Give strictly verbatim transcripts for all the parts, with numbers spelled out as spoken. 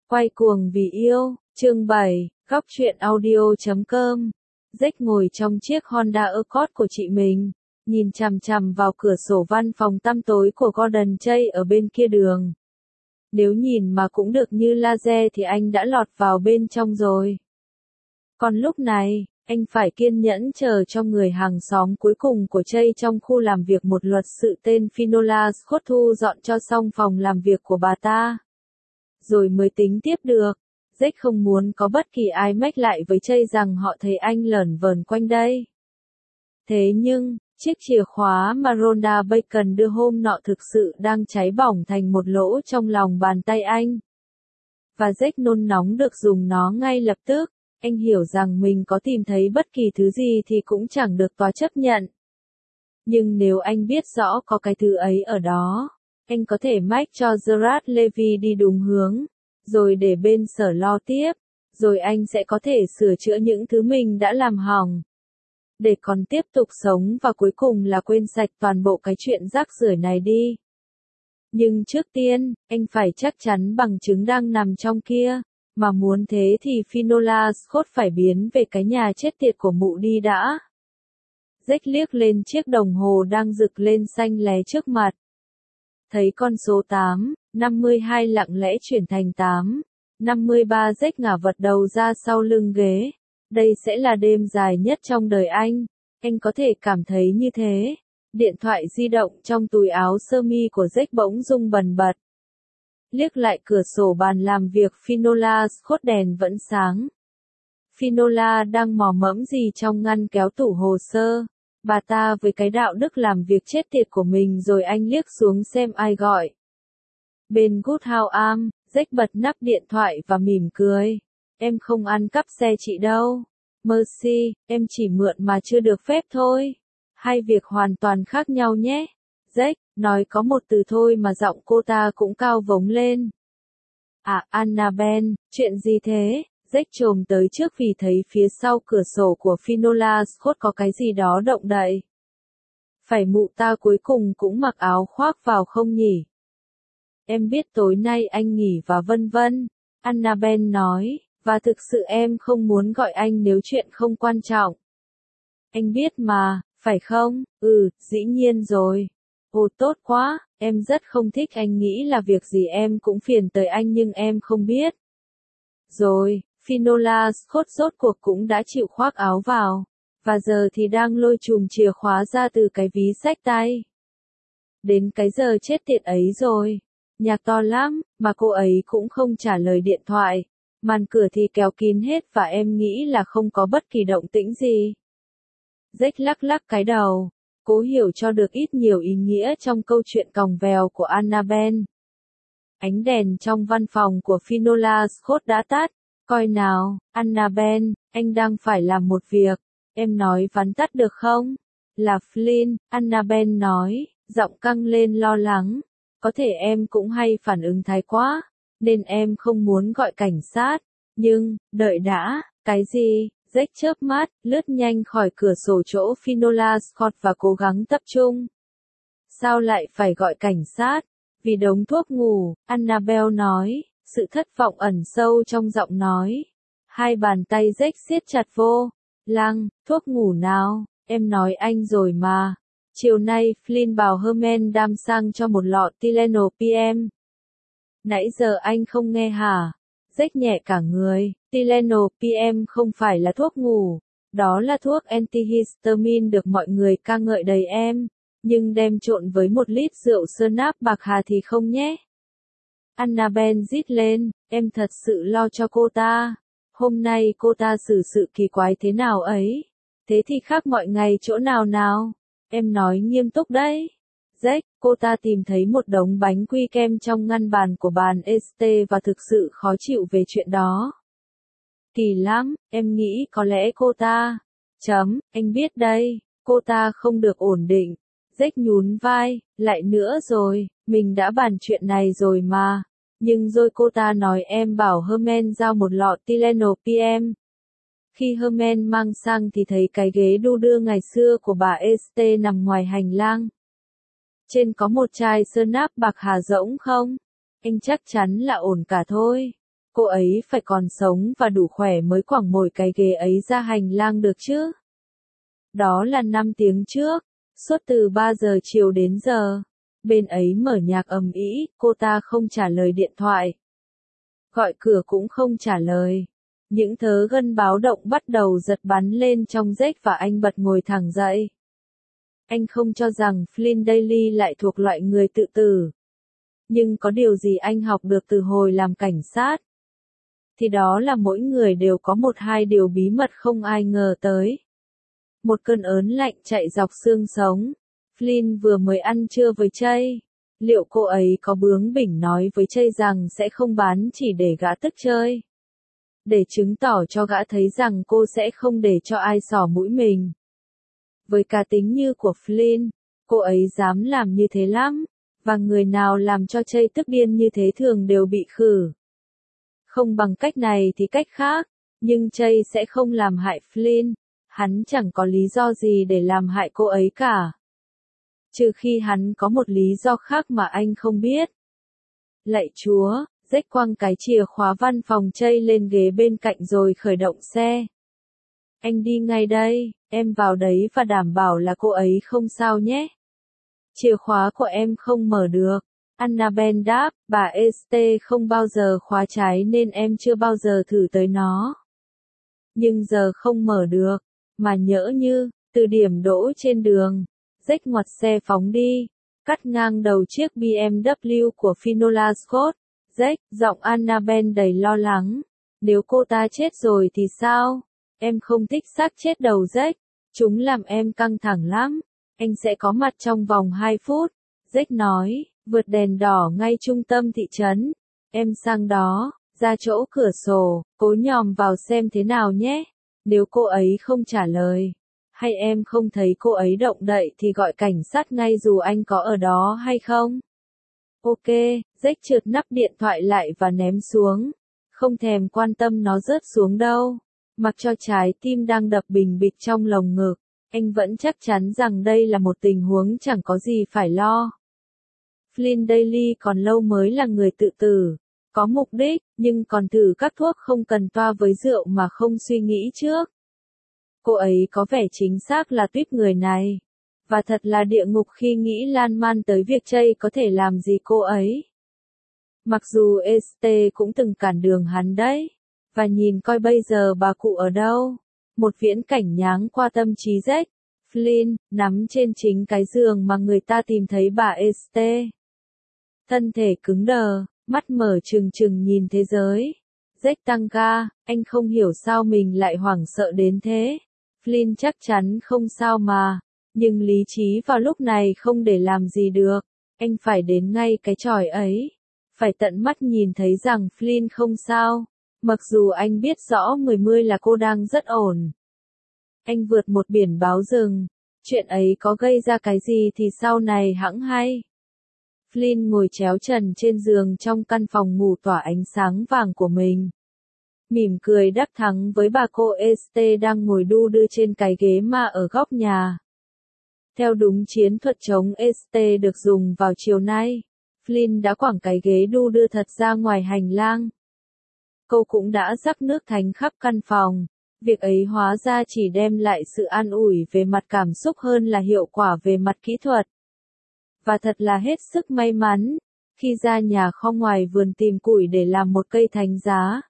Quay cuồng vì yêu, chương bảy, góc truyện audio chấm com. Jack ngồi trong chiếc Honda Accord của chị mình, nhìn chằm chằm vào cửa sổ văn phòng tăm tối của Gordon Chase ở bên kia đường. Nếu nhìn mà cũng được như laser thì anh đã lọt vào bên trong rồi. Còn lúc này, anh phải kiên nhẫn chờ cho người hàng xóm cuối cùng của Chase trong khu làm việc, một luật sư tên Finola Scott, thu dọn cho xong phòng làm việc của bà ta. Rồi mới tính tiếp được. Jack không muốn có bất kỳ ai mách lại với Chase rằng họ thấy anh lởn vởn quanh đây. Thế nhưng, chiếc chìa khóa mà Rhonda Bacon đưa hôm nọ thực sự đang cháy bỏng thành một lỗ trong lòng bàn tay anh. Và Jack nôn nóng được dùng nó ngay lập tức. Anh hiểu rằng mình có tìm thấy bất kỳ thứ gì thì cũng chẳng được tòa chấp nhận. Nhưng nếu anh biết rõ có cái thứ ấy ở đó, anh có thể mách cho Gerard Levy đi đúng hướng, rồi để bên sở lo tiếp, rồi anh sẽ có thể sửa chữa những thứ mình đã làm hỏng, để còn tiếp tục sống và cuối cùng là quên sạch toàn bộ cái chuyện rác rưởi này đi. Nhưng trước tiên, anh phải chắc chắn bằng chứng đang nằm trong kia, mà muốn thế thì Finola Scott phải biến về cái nhà chết tiệt của mụ đi đã. Jack liếc lên chiếc đồng hồ đang rực lên xanh lé trước mặt. Thấy con số tám, năm mươi hai lặng lẽ chuyển thành tám, năm mươi ba. Jack ngả vật đầu ra sau lưng ghế. Đây sẽ là đêm dài nhất trong đời anh. Anh có thể cảm thấy như thế. Điện thoại di động trong túi áo sơ mi của Jack bỗng rung bần bật. Liếc lại cửa sổ bàn làm việc Finola Scott, đèn vẫn sáng. Finola đang mò mẫm gì trong ngăn kéo tủ hồ sơ. Bà ta với cái đạo đức làm việc chết tiệt của mình. Rồi anh liếc xuống xem ai gọi. Bên Goodhouse Arm, Jack bật nắp điện thoại và mỉm cười. Em không ăn cắp xe chị đâu. Mercy, em chỉ mượn mà chưa được phép thôi. Hai việc hoàn toàn khác nhau nhé. Jack nói có một từ thôi mà giọng cô ta cũng cao vống lên. À, Annabelle, chuyện gì thế? Jack chồm tới trước vì thấy phía sau cửa sổ của Finola Scott có cái gì đó động đậy. Phải mụ ta cuối cùng cũng mặc áo khoác vào không nhỉ? Em biết tối nay anh nghỉ và vân vân, Annabelle nói, và thực sự em không muốn gọi anh nếu chuyện không quan trọng. Anh biết mà, phải không? Ừ, dĩ nhiên rồi. Ồ tốt quá, em rất không thích anh nghĩ là việc gì em cũng phiền tới anh nhưng em không biết. Rồi, Finola Scott rốt cuộc cũng đã chịu khoác áo vào, và giờ thì đang lôi chùm chìa khóa ra từ cái ví xách tay. Đến cái giờ chết tiệt ấy rồi. Nhạc to lắm, mà cô ấy cũng không trả lời điện thoại. Màn cửa thì kéo kín hết và em nghĩ là không có bất kỳ động tĩnh gì. Jack lắc lắc cái đầu, cố hiểu cho được ít nhiều ý nghĩa trong câu chuyện còng vèo của Annabelle. Ánh đèn trong văn phòng của Finola Scott đã tắt. Coi nào, Annabelle, anh đang phải làm một việc. Em nói vắn tắt được không? Là Flynn, Annabelle nói, giọng căng lên lo lắng. Có thể em cũng hay phản ứng thái quá, nên em không muốn gọi cảnh sát. Nhưng, đợi đã, cái gì? Jack chớp mắt, lướt nhanh khỏi cửa sổ chỗ Finola Scott và cố gắng tập trung. Sao lại phải gọi cảnh sát? Vì đống thuốc ngủ, Annabelle nói, sự thất vọng ẩn sâu trong giọng nói. Hai bàn tay Jack siết chặt vô. Lăng, thuốc ngủ nào, em nói anh rồi mà. Chiều nay, Flynn bảo Herman đam sang cho một lọ Tylenol pê em. Nãy giờ anh không nghe hả? Jack nhẹ cả người. Tylenol pê em không phải là thuốc ngủ. Đó là thuốc antihistamine được mọi người ca ngợi đầy em. Nhưng đem trộn với một lít rượu Smirnoff bạc hà thì không nhé. Annabelle rít lên, em thật sự lo cho cô ta. Hôm nay cô ta xử sự kỳ quái thế nào ấy? Thế thì khác mọi ngày chỗ nào nào? Em nói nghiêm túc đấy. Jack, cô ta tìm thấy một đống bánh quy kem trong ngăn bàn của bàn Este và thực sự khó chịu về chuyện đó. Kỳ lắm, em nghĩ có lẽ cô ta... Chấm, anh biết đây, cô ta không được ổn định. Jack nhún vai, lại nữa rồi, mình đã bàn chuyện này rồi mà. Nhưng rồi cô ta nói em bảo Herman giao một lọ Tylenol pê em. Khi Herman mang sang thì thấy cái ghế đu đưa ngày xưa của bà Este nằm ngoài hành lang. Trên có một chai Smirnoff bạc hà rỗng không? Anh chắc chắn là ổn cả thôi. Cô ấy phải còn sống và đủ khỏe mới quẳng mồi cái ghế ấy ra hành lang được chứ. Đó là năm tiếng trước, suốt từ ba giờ chiều đến giờ. Bên ấy mở nhạc ầm ĩ, cô ta không trả lời điện thoại. Gọi cửa cũng không trả lời. Những thớ gân báo động bắt đầu giật bắn lên trong rách và anh bật ngồi thẳng dậy. Anh không cho rằng Flynn Daly lại thuộc loại người tự tử. Nhưng có điều gì anh học được từ hồi làm cảnh sát? Thì đó là mỗi người đều có một hai điều bí mật không ai ngờ tới. Một cơn ớn lạnh chạy dọc xương sống. Flynn vừa mới ăn trưa với Chây. Liệu cô ấy có bướng bỉnh nói với Chây rằng sẽ không bán chỉ để gã tức chơi? Để chứng tỏ cho gã thấy rằng cô sẽ không để cho ai xỏ mũi mình. Với cá tính như của Flynn, cô ấy dám làm như thế lắm. Và người nào làm cho Chây tức điên như thế thường đều bị khử. Không bằng cách này thì cách khác. Nhưng Chây sẽ không làm hại Flynn. Hắn chẳng có lý do gì để làm hại cô ấy cả. Trừ khi hắn có một lý do khác mà anh không biết. Lạy Chúa, Jack quăng cái chìa khóa văn phòng Chây lên ghế bên cạnh rồi khởi động xe. Anh đi ngay đây, em vào đấy và đảm bảo là cô ấy không sao nhé. Chìa khóa của em không mở được. Annabelle đáp, bà Este không bao giờ khóa trái nên em chưa bao giờ thử tới nó. Nhưng giờ không mở được, mà nhỡ như, từ điểm đỗ trên đường, Jack ngoặt xe phóng đi, cắt ngang đầu chiếc bê em vê của Finola Scott. Jack, giọng Annabelle đầy lo lắng. Nếu cô ta chết rồi thì sao? Em không thích xác chết đầu Jack. Chúng làm em căng thẳng lắm. Anh sẽ có mặt trong vòng hai phút. Jack nói, vượt đèn đỏ ngay trung tâm thị trấn. Em sang đó, ra chỗ cửa sổ, cố nhòm vào xem thế nào nhé. Nếu cô ấy không trả lời, hay em không thấy cô ấy động đậy thì gọi cảnh sát ngay dù anh có ở đó hay không. Ok, Jack trượt nắp điện thoại lại và ném xuống. Không thèm quan tâm nó rớt xuống đâu. Mặc cho trái tim đang đập bình bịch trong lồng ngực, anh vẫn chắc chắn rằng đây là một tình huống chẳng có gì phải lo. Flynn Daly còn lâu mới là người tự tử. Có mục đích, nhưng còn thử các thuốc không cần toa với rượu mà không suy nghĩ trước. Cô ấy có vẻ chính xác là tuýp người này. Và thật là địa ngục khi nghĩ lan man tới việc Chây có thể làm gì cô ấy. Mặc dù Este cũng từng cản đường hắn đấy. Và nhìn coi bây giờ bà cụ ở đâu. Một viễn cảnh nháng qua tâm trí Jack. Flynn, nắm trên chính cái giường mà người ta tìm thấy bà Este. Thân thể cứng đờ, mắt mở trừng trừng nhìn thế giới. Jack tăng ga, anh không hiểu sao mình lại hoảng sợ đến thế. Flynn chắc chắn không sao mà. Nhưng lý trí vào lúc này không để làm gì được. Anh phải đến ngay cái chòi ấy. Phải tận mắt nhìn thấy rằng Flynn không sao. Mặc dù anh biết rõ mười mươi là cô đang rất ổn. Anh vượt một biển báo rừng. Chuyện ấy có gây ra cái gì thì sau này hẵng hay. Flynn ngồi chéo trần trên giường trong căn phòng ngủ tỏa ánh sáng vàng của mình. Mỉm cười đắc thắng với bà cô Este đang ngồi đu đưa trên cái ghế ma ở góc nhà. Theo đúng chiến thuật chống Este được dùng vào chiều nay, Flynn đã quẳng cái ghế đu đưa thật ra ngoài hành lang. Cô cũng đã rắc nước thánh khắp căn phòng. Việc ấy hóa ra chỉ đem lại sự an ủi về mặt cảm xúc hơn là hiệu quả về mặt kỹ thuật. Và thật là hết sức may mắn, khi ra nhà kho ngoài vườn tìm củi để làm một cây thánh giá.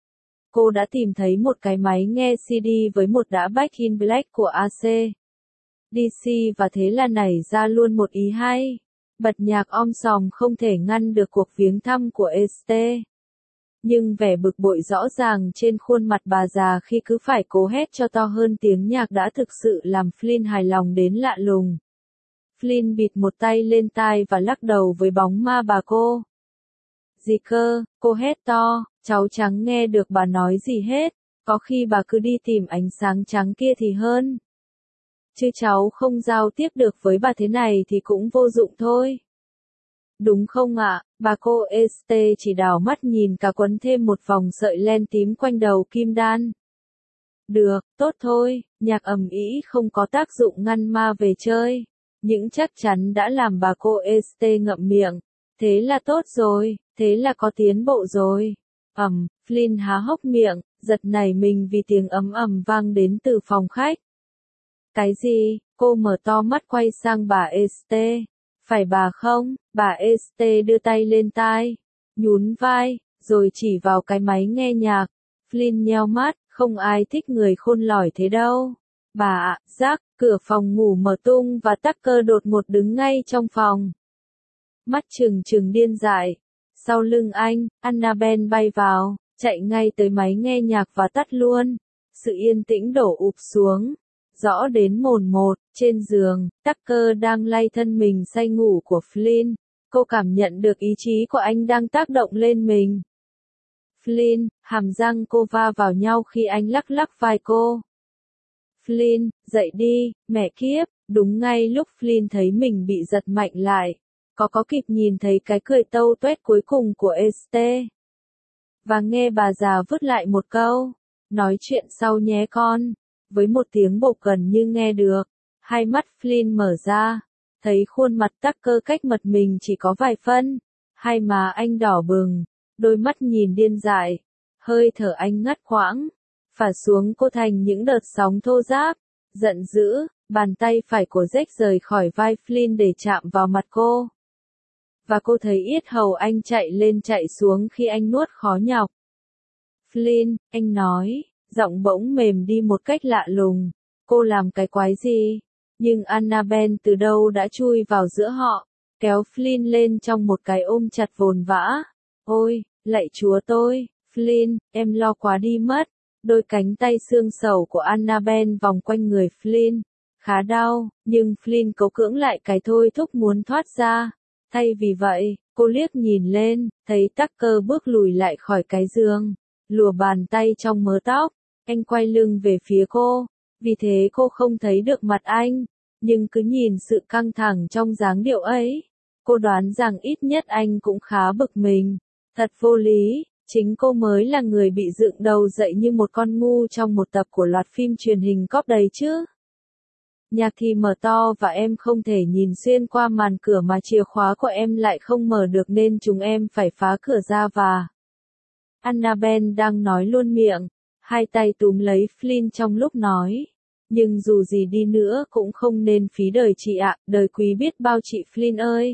Cô đã tìm thấy một cái máy nghe xê đê với một đĩa Back in Black của a xê đê xê và thế là nảy ra luôn một ý hay. Bật nhạc om sòm không thể ngăn được cuộc viếng thăm của Este. Nhưng vẻ bực bội rõ ràng trên khuôn mặt bà già khi cứ phải cố hét cho to hơn tiếng nhạc đã thực sự làm Flynn hài lòng đến lạ lùng. Flynn bịt một tay lên tai và lắc đầu với bóng ma bà cô. Gì cơ, cô hét to, cháu chẳng nghe được bà nói gì hết, có khi bà cứ đi tìm ánh sáng trắng kia thì hơn. Chứ cháu không giao tiếp được với bà thế này thì cũng vô dụng thôi. Đúng không ạ, bà cô Este chỉ đảo mắt nhìn cả quấn thêm một vòng sợi len tím quanh đầu kim đan. Được, tốt thôi, nhạc ầm ĩ không có tác dụng ngăn ma về chơi. Những chắc chắn đã làm bà cô Este ngậm miệng. Thế là tốt rồi, thế là có tiến bộ rồi. Ầm, Flynn há hốc miệng, giật nảy mình vì tiếng ầm ầm vang đến từ phòng khách. Cái gì? Cô mở to mắt quay sang bà Este. Phải bà không? Bà Este đưa tay lên tai, nhún vai, rồi chỉ vào cái máy nghe nhạc. Flynn nheo mắt, không ai thích người khôn lỏi thế đâu. Bà ạ, Jack, cửa phòng ngủ mở tung và Tucker đột ngột đứng ngay trong phòng. Mắt trừng trừng điên dại. Sau lưng anh, Annabelle bay vào, chạy ngay tới máy nghe nhạc và tắt luôn. Sự yên tĩnh đổ ụp xuống. Rõ đến mồn một, trên giường, Tucker đang lay thân mình say ngủ của Flynn. Cô cảm nhận được ý chí của anh đang tác động lên mình. Flynn, hàm răng cô va vào nhau khi anh lắc lắc vai cô. Flynn, dậy đi, mẹ kiếp, đúng ngay lúc Flynn thấy mình bị giật mạnh lại. Có có kịp nhìn thấy cái cười tâu tuét cuối cùng của Este. Và nghe bà già vứt lại một câu, nói chuyện sau nhé con. Với một tiếng bộc gần như nghe được, hai mắt Flynn mở ra, thấy khuôn mặt Tucker cách mặt mình chỉ có vài phân, hai má anh đỏ bừng, đôi mắt nhìn điên dại, hơi thở anh ngắt quãng, phả xuống cô thành những đợt sóng thô ráp, giận dữ, bàn tay phải của Jack rời khỏi vai Flynn để chạm vào mặt cô. Và cô thấy yết hầu anh chạy lên chạy xuống khi anh nuốt khó nhọc. Flynn, anh nói. Giọng bỗng mềm đi một cách lạ lùng. Cô làm cái quái gì? Nhưng Annabelle từ đâu đã chui vào giữa họ, kéo Flynn lên trong một cái ôm chặt vồn vã. Ôi, lạy chúa tôi, Flynn, em lo quá đi mất. Đôi cánh tay xương sầu của Annabelle vòng quanh người Flynn. Khá đau, nhưng Flynn cố cưỡng lại cái thôi thúc muốn thoát ra. Thay vì vậy, cô liếc nhìn lên, thấy Tucker bước lùi lại khỏi cái giường, lùa bàn tay trong mớ tóc. Anh quay lưng về phía cô, vì thế cô không thấy được mặt anh, nhưng cứ nhìn sự căng thẳng trong dáng điệu ấy, cô đoán rằng ít nhất anh cũng khá bực mình. Thật vô lý, chính cô mới là người bị dựng đầu dậy như một con ngu trong một tập của loạt phim truyền hình cóp đấy chứ. Nhạc thì mở to và em không thể nhìn xuyên qua màn cửa mà chìa khóa của em lại không mở được nên chúng em phải phá cửa ra và... Annabelle đang nói luôn miệng. Hai tay túm lấy Flynn trong lúc nói. Nhưng dù gì đi nữa cũng không nên phí đời chị ạ, đời quý biết bao chị Flynn ơi.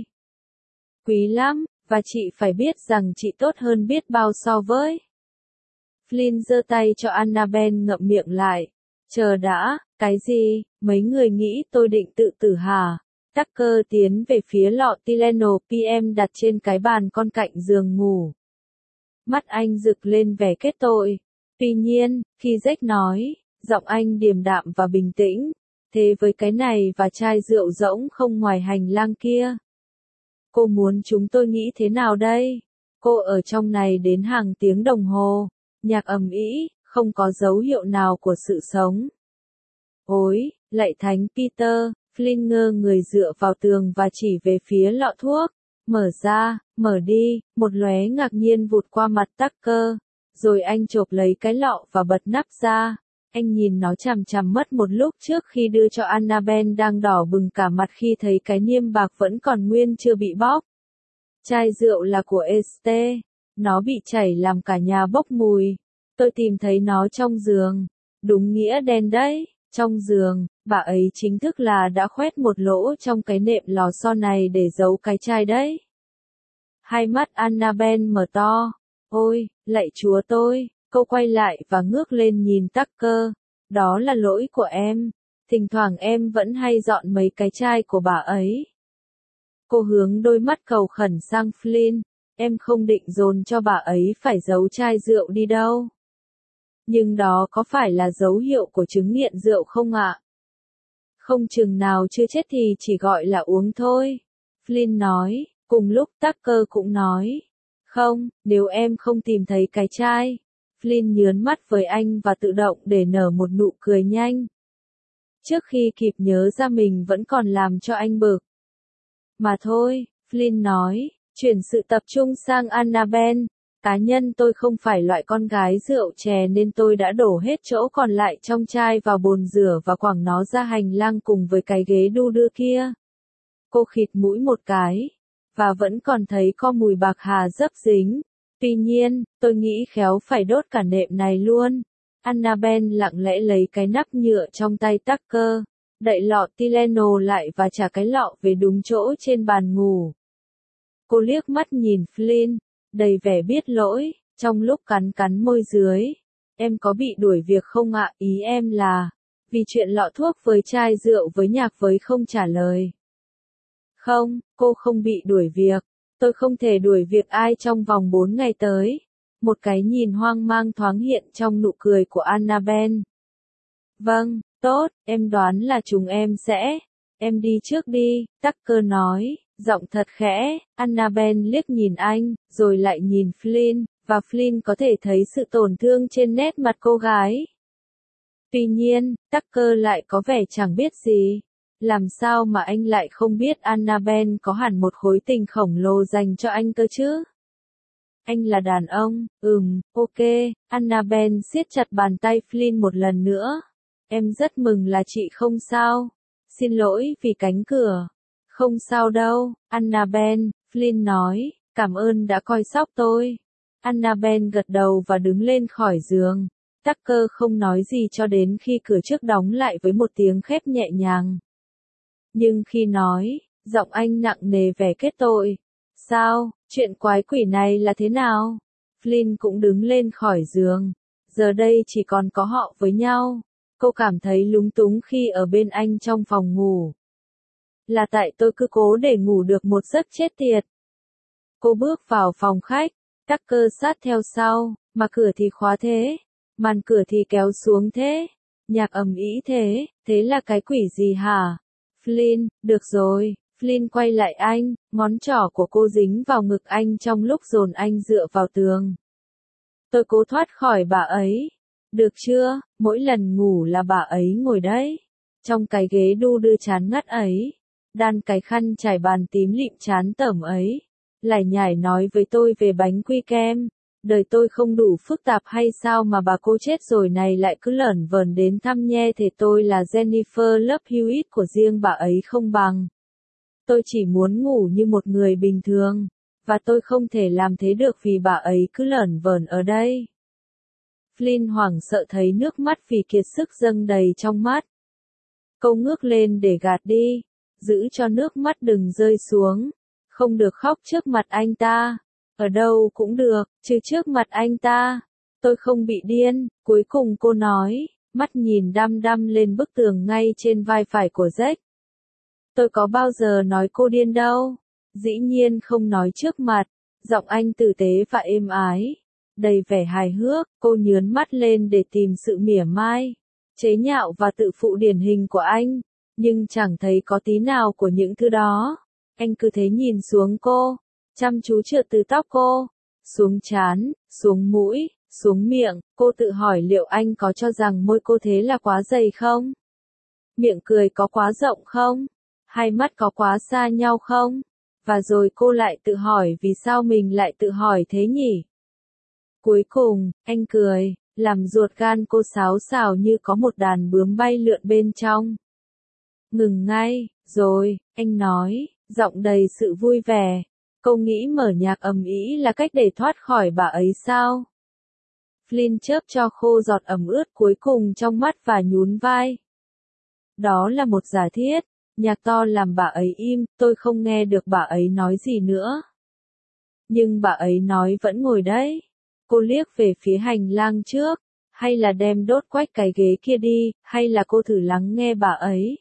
Quý lắm, và chị phải biết rằng chị tốt hơn biết bao so với. Flynn giơ tay cho Annabelle ngậm miệng lại. Chờ đã, cái gì, mấy người nghĩ tôi định tự tử hả? Tucker tiến về phía lọ Tylenol pê em đặt trên cái bàn con cạnh giường ngủ. Mắt anh rực lên vẻ kết tội. Tuy nhiên, khi Jack nói, giọng anh điềm đạm và bình tĩnh, thế với cái này và chai rượu rỗng không ngoài hành lang kia. Cô muốn chúng tôi nghĩ thế nào đây? Cô ở trong này đến hàng tiếng đồng hồ, nhạc ầm ĩ, không có dấu hiệu nào của sự sống. Ôi, lạy thánh Peter, Flynn ngơ người dựa vào tường và chỉ về phía lọ thuốc. Mở ra, mở đi, một lóe ngạc nhiên vụt qua mặt Tucker. Rồi anh chộp lấy cái lọ và bật nắp ra. Anh nhìn nó chằm chằm mất một lúc trước khi đưa cho Annabelle đang đỏ bừng cả mặt khi thấy cái niêm bạc vẫn còn nguyên chưa bị bóc. Chai rượu là của Este. Nó bị chảy làm cả nhà bốc mùi. Tôi tìm thấy nó trong giường. Đúng nghĩa đen đấy. Trong giường, bà ấy chính thức là đã khoét một lỗ trong cái nệm lò xo này để giấu cái chai đấy. Hai mắt Annabelle mở to. Ôi, lạy chúa tôi, cô quay lại và ngước lên nhìn Tucker. Đó là lỗi của em. Thỉnh thoảng em vẫn hay dọn mấy cái chai của bà ấy. Cô hướng đôi mắt cầu khẩn sang Flynn. Em không định dồn cho bà ấy phải giấu chai rượu đi đâu. Nhưng đó có phải là dấu hiệu của chứng nghiện rượu không ạ? Không chừng nào chưa chết thì chỉ gọi là uống thôi. Flynn nói, cùng lúc Tucker cũng nói. Không, nếu em không tìm thấy cái chai. Flynn nhớn mắt với anh và tự động để nở một nụ cười nhanh. Trước khi kịp nhớ ra mình vẫn còn làm cho anh bực. Mà thôi, Flynn nói, chuyển sự tập trung sang Annabelle. Cá nhân tôi không phải loại con gái rượu chè nên tôi đã đổ hết chỗ còn lại trong chai vào bồn rửa và quẳng nó ra hành lang cùng với cái ghế đu đưa kia. Cô khịt mũi một cái, và vẫn còn thấy có mùi bạc hà dấp dính. Tuy nhiên, tôi nghĩ khéo phải đốt cả nệm này luôn. Annabelle lặng lẽ lấy cái nắp nhựa trong tay Tucker, đậy lọ Tylenol lại và trả cái lọ về đúng chỗ trên bàn ngủ. Cô liếc mắt nhìn Flynn, đầy vẻ biết lỗi, trong lúc cắn cắn môi dưới. Em có bị đuổi việc không ạ? Ý em là, vì chuyện lọ thuốc với chai rượu với nhạc với không trả lời. Không, cô không bị đuổi việc. Tôi không thể đuổi việc ai trong vòng bốn ngày tới. Một cái nhìn hoang mang thoáng hiện trong nụ cười của Annabelle. Vâng, tốt, em đoán là chúng em sẽ. Em đi trước đi, Tucker nói, giọng thật khẽ. Annabelle liếc nhìn anh, rồi lại nhìn Flynn, và Flynn có thể thấy sự tổn thương trên nét mặt cô gái. Tuy nhiên, Tucker lại có vẻ chẳng biết gì. Làm sao mà anh lại không biết Annabelle có hẳn một khối tình khổng lồ dành cho anh cơ chứ? Anh là đàn ông, ừm, ok, Annabelle siết chặt bàn tay Flynn một lần nữa. Em rất mừng là chị không sao. Xin lỗi vì cánh cửa. Không sao đâu, Annabelle, Flynn nói, cảm ơn đã coi sóc tôi. Annabelle gật đầu và đứng lên khỏi giường. Tucker không nói gì cho đến khi cửa trước đóng lại với một tiếng khép nhẹ nhàng. Nhưng khi nói, giọng anh nặng nề vẻ kết tội. Sao, chuyện quái quỷ này là thế nào? Flynn cũng đứng lên khỏi giường. Giờ đây chỉ còn có họ với nhau. Cô cảm thấy lúng túng khi ở bên anh trong phòng ngủ. Là tại tôi cứ cố để ngủ được một giấc chết tiệt. Cô bước vào phòng khách, Tucker sát theo sau, mà cửa thì khóa thế, màn cửa thì kéo xuống thế, nhạc ầm ĩ thế, thế là cái quỷ gì hả? Flynn, được rồi, Flynn quay lại anh, ngón trỏ của cô dính vào ngực anh trong lúc dồn anh dựa vào tường. Tôi cố thoát khỏi bà ấy. Được chưa, mỗi lần ngủ là bà ấy ngồi đấy. Trong cái ghế đu đưa chán ngắt ấy. Đan cái khăn trải bàn tím lịm chán tởm ấy. Lải nhải nói với tôi về bánh quy kem. Đời tôi không đủ phức tạp hay sao mà bà cô chết rồi này lại cứ lởn vởn đến thăm nhe thể tôi là Jennifer Love Hewitt của riêng bà ấy không bằng. Tôi chỉ muốn ngủ như một người bình thường. Và tôi không thể làm thế được vì bà ấy cứ lởn vởn ở đây. Flynn hoảng sợ thấy nước mắt vì kiệt sức dâng đầy trong mắt. Cô ngước lên để gạt đi, giữ cho nước mắt đừng rơi xuống. Không được khóc trước mặt anh ta. Ở đâu cũng được, chứ trước mặt anh ta. Tôi không bị điên, cuối cùng cô nói, mắt nhìn đăm đăm lên bức tường ngay trên vai phải của Jack. Tôi có bao giờ nói cô điên đâu. Dĩ nhiên không nói trước mặt. Giọng anh tử tế và êm ái. Đầy vẻ hài hước, cô nhướn mắt lên để tìm sự mỉa mai, chế nhạo và tự phụ điển hình của anh, nhưng chẳng thấy có tí nào của những thứ đó. Anh cứ thế nhìn xuống cô, chăm chú trượt từ tóc cô, xuống trán, xuống mũi, xuống miệng, cô tự hỏi liệu anh có cho rằng môi cô thế là quá dày không? Miệng cười có quá rộng không? Hai mắt có quá xa nhau không? Và rồi cô lại tự hỏi vì sao mình lại tự hỏi thế nhỉ? Cuối cùng, anh cười, làm ruột gan cô xáo xào như có một đàn bướm bay lượn bên trong. Ngừng ngay, rồi, anh nói, giọng đầy sự vui vẻ. Cô nghĩ mở nhạc ầm ĩ là cách để thoát khỏi bà ấy sao? Flynn chớp cho khô giọt ẩm ướt cuối cùng trong mắt và nhún vai. Đó là một giả thiết, nhạc to làm bà ấy im, tôi không nghe được bà ấy nói gì nữa. Nhưng bà ấy nói vẫn ngồi đấy. Cô liếc về phía hành lang trước, hay là đem đốt quách cái ghế kia đi, hay là cô thử lắng nghe bà ấy.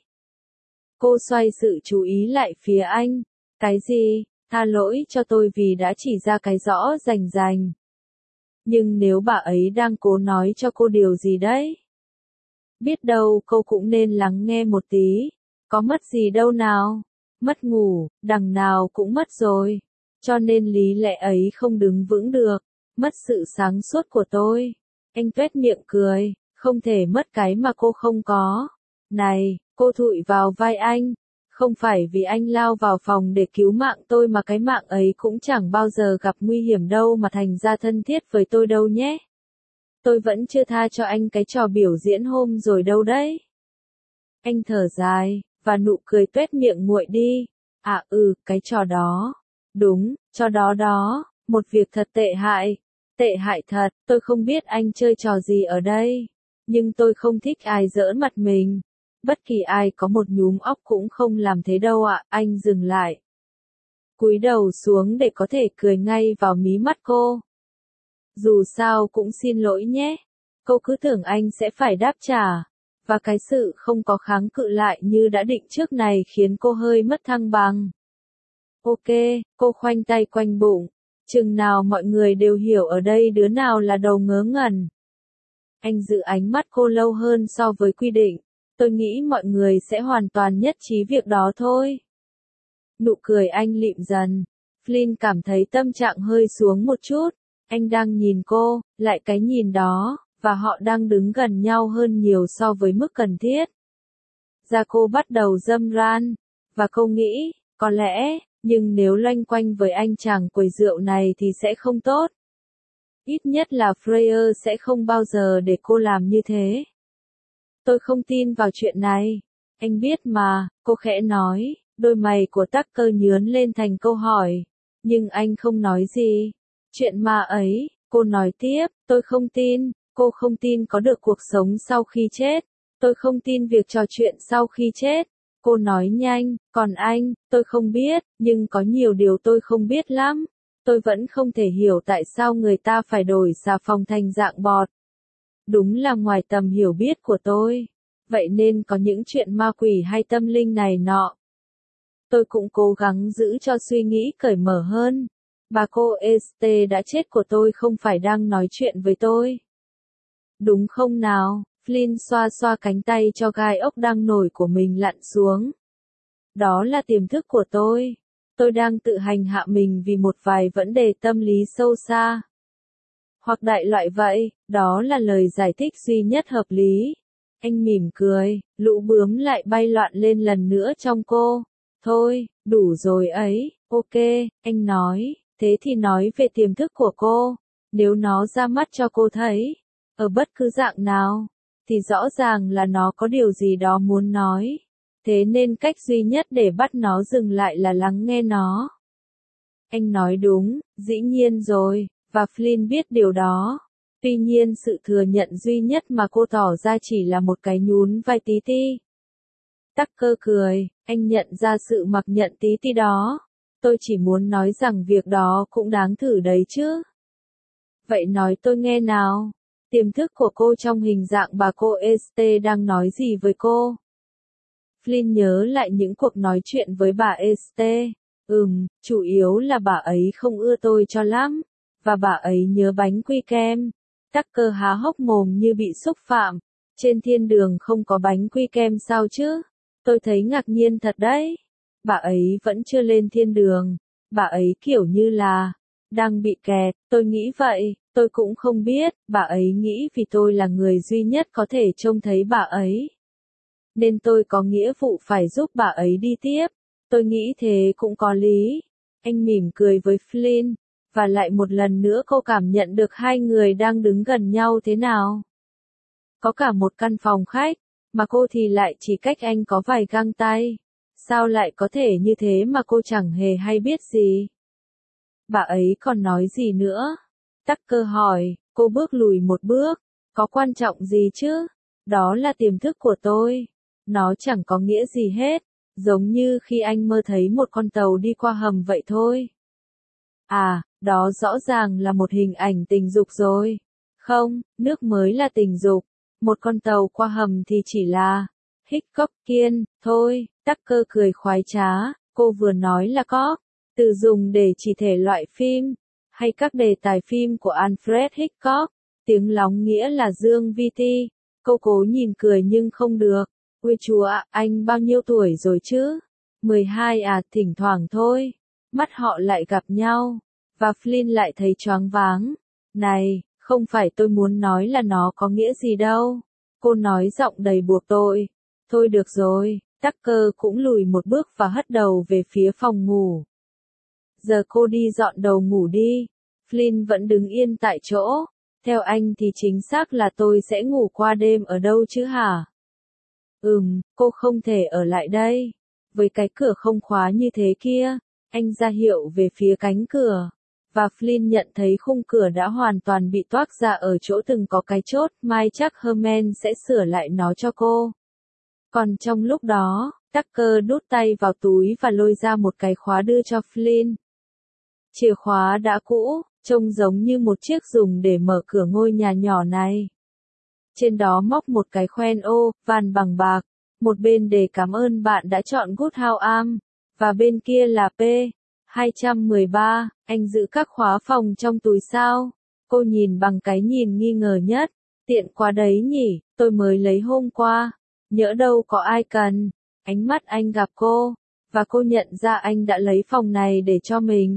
Cô xoay sự chú ý lại phía anh. Cái gì? Tha lỗi cho tôi vì đã chỉ ra cái rõ rành rành. Nhưng nếu bà ấy đang cố nói cho cô điều gì đấy? Biết đâu cô cũng nên lắng nghe một tí. Có mất gì đâu nào? Mất ngủ, đằng nào cũng mất rồi. Cho nên lý lẽ ấy không đứng vững được. Mất sự sáng suốt của tôi. Anh tuét miệng cười, không thể mất cái mà cô không có. Này, cô thụi vào vai anh. Không phải vì anh lao vào phòng để cứu mạng tôi mà cái mạng ấy cũng chẳng bao giờ gặp nguy hiểm đâu mà thành ra thân thiết với tôi đâu nhé. Tôi vẫn chưa tha cho anh cái trò biểu diễn hôm rồi đâu đấy. Anh thở dài, và nụ cười tuét miệng nguội đi. À ừ, cái trò đó. Đúng, trò đó đó. Một việc thật tệ hại. Tệ hại thật, tôi không biết anh chơi trò gì ở đây. Nhưng tôi không thích ai giỡn mặt mình. Bất kỳ ai có một nhúm óc cũng không làm thế đâu ạ, anh dừng lại. Cúi đầu xuống để có thể cười ngay vào mí mắt cô. Dù sao cũng xin lỗi nhé. Cô cứ tưởng anh sẽ phải đáp trả. Và cái sự không có kháng cự lại như đã định trước này khiến cô hơi mất thăng bằng. Ok, cô khoanh tay quanh bụng. Chừng nào mọi người đều hiểu ở đây đứa nào là đầu ngớ ngẩn. Anh giữ ánh mắt cô lâu hơn so với quy định. Tôi nghĩ mọi người sẽ hoàn toàn nhất trí việc đó thôi. Nụ cười anh lịm dần. Flynn cảm thấy tâm trạng hơi xuống một chút. Anh đang nhìn cô, lại cái nhìn đó, và họ đang đứng gần nhau hơn nhiều so với mức cần thiết. Da cô bắt đầu râm ran, và cô nghĩ, có lẽ, nhưng nếu loanh quanh với anh chàng quầy rượu này thì sẽ không tốt. Ít nhất là Freya sẽ không bao giờ để cô làm như thế. Tôi không tin vào chuyện này. Anh biết mà, cô khẽ nói, đôi mày của Tucker nhướn lên thành câu hỏi. Nhưng anh không nói gì. Chuyện ma ấy, cô nói tiếp, tôi không tin, cô không tin có được cuộc sống sau khi chết. Tôi không tin việc trò chuyện sau khi chết. Cô nói nhanh, còn anh, tôi không biết, nhưng có nhiều điều tôi không biết lắm. Tôi vẫn không thể hiểu tại sao người ta phải đổi xà phòng thành dạng bọt. Đúng là ngoài tầm hiểu biết của tôi. Vậy nên có những chuyện ma quỷ hay tâm linh này nọ. Tôi cũng cố gắng giữ cho suy nghĩ cởi mở hơn. Bà cô Este đã chết của tôi không phải đang nói chuyện với tôi. Đúng không nào? Flynn xoa xoa cánh tay cho gai ốc đang nổi của mình lặn xuống. Đó là tiềm thức của tôi. Tôi đang tự hành hạ mình vì một vài vấn đề tâm lý sâu xa. Hoặc đại loại vậy, đó là lời giải thích duy nhất hợp lý. Anh mỉm cười, lũ bướm lại bay loạn lên lần nữa trong cô. Thôi, đủ rồi ấy, ok, anh nói, thế thì nói về tiềm thức của cô. Nếu nó ra mắt cho cô thấy, ở bất cứ dạng nào, thì rõ ràng là nó có điều gì đó muốn nói. Thế nên cách duy nhất để bắt nó dừng lại là lắng nghe nó. Anh nói đúng, dĩ nhiên rồi, và Flynn biết điều đó. Tuy nhiên sự thừa nhận duy nhất mà cô tỏ ra chỉ là một cái nhún vai tí ti. Tucker cười, anh nhận ra sự mặc nhận tí ti đó. Tôi chỉ muốn nói rằng việc đó cũng đáng thử đấy chứ. Vậy nói tôi nghe nào. Tiềm thức của cô trong hình dạng bà cô Este đang nói gì với cô? Flynn nhớ lại những cuộc nói chuyện với bà Este. Ừm, chủ yếu là bà ấy không ưa tôi cho lắm. Và bà ấy nhớ bánh quy kem. Tucker há hốc mồm như bị xúc phạm. Trên thiên đường không có bánh quy kem sao chứ? Tôi thấy ngạc nhiên thật đấy. Bà ấy vẫn chưa lên thiên đường. Bà ấy kiểu như là đang bị kẹt, tôi nghĩ vậy, tôi cũng không biết, bà ấy nghĩ vì tôi là người duy nhất có thể trông thấy bà ấy. Nên tôi có nghĩa vụ phải giúp bà ấy đi tiếp. Tôi nghĩ thế cũng có lý. Anh mỉm cười với Flynn. Và lại một lần nữa cô cảm nhận được hai người đang đứng gần nhau thế nào. Có cả một căn phòng khách, mà cô thì lại chỉ cách anh có vài găng tay. Sao lại có thể như thế mà cô chẳng hề hay biết gì? Bà ấy còn nói gì nữa? Tucker hỏi, cô bước lùi một bước. Có quan trọng gì chứ? Đó là tiềm thức của tôi. Nó chẳng có nghĩa gì hết. Giống như khi anh mơ thấy một con tàu đi qua hầm vậy thôi. À, đó rõ ràng là một hình ảnh tình dục rồi. Không, nước mới là tình dục. Một con tàu qua hầm thì chỉ là Hitchcockian, thôi. Tucker cười khoái trá. Cô vừa nói là có từ dùng để chỉ thể loại phim, hay các đề tài phim của Alfred Hitchcock. Tiếng lóng nghĩa là Dương vi ti. Cô cố nhìn cười nhưng không được. Ôi chúa ạ, anh bao nhiêu tuổi rồi chứ? mười hai à, thỉnh thoảng thôi. Mắt họ lại gặp nhau. Và Flynn lại thấy choáng váng. Này, không phải tôi muốn nói là nó có nghĩa gì đâu. Cô nói giọng đầy buộc tội. Thôi được rồi, Tucker cũng lùi một bước và hất đầu về phía phòng ngủ. Giờ cô đi dọn đầu ngủ đi. Flynn vẫn đứng yên tại chỗ. Theo anh thì chính xác là tôi sẽ ngủ qua đêm ở đâu chứ hả? Ừm, cô không thể ở lại đây. Với cái cửa không khóa như thế kia, anh ra hiệu về phía cánh cửa. và Flynn nhận thấy khung cửa đã hoàn toàn bị toác ra ở chỗ từng có cái chốt, mai chắc Herman sẽ sửa lại nó cho cô. Còn trong lúc đó, Tucker đút tay vào túi và lôi ra một cái khóa đưa cho Flynn. Chìa khóa đã cũ, trông giống như một chiếc dùng để mở cửa ngôi nhà nhỏ này. Trên đó móc một cái khoen ô, van bằng bạc, một bên để cảm ơn bạn đã chọn Goodhouse Arm, và bên kia là P hai một ba, anh giữ các khóa phòng trong túi sao? Cô nhìn bằng cái nhìn nghi ngờ nhất, tiện quá đấy nhỉ, tôi mới lấy hôm qua, nhỡ đâu có ai cần. Ánh mắt anh gặp cô, và cô nhận ra anh đã lấy phòng này để cho mình.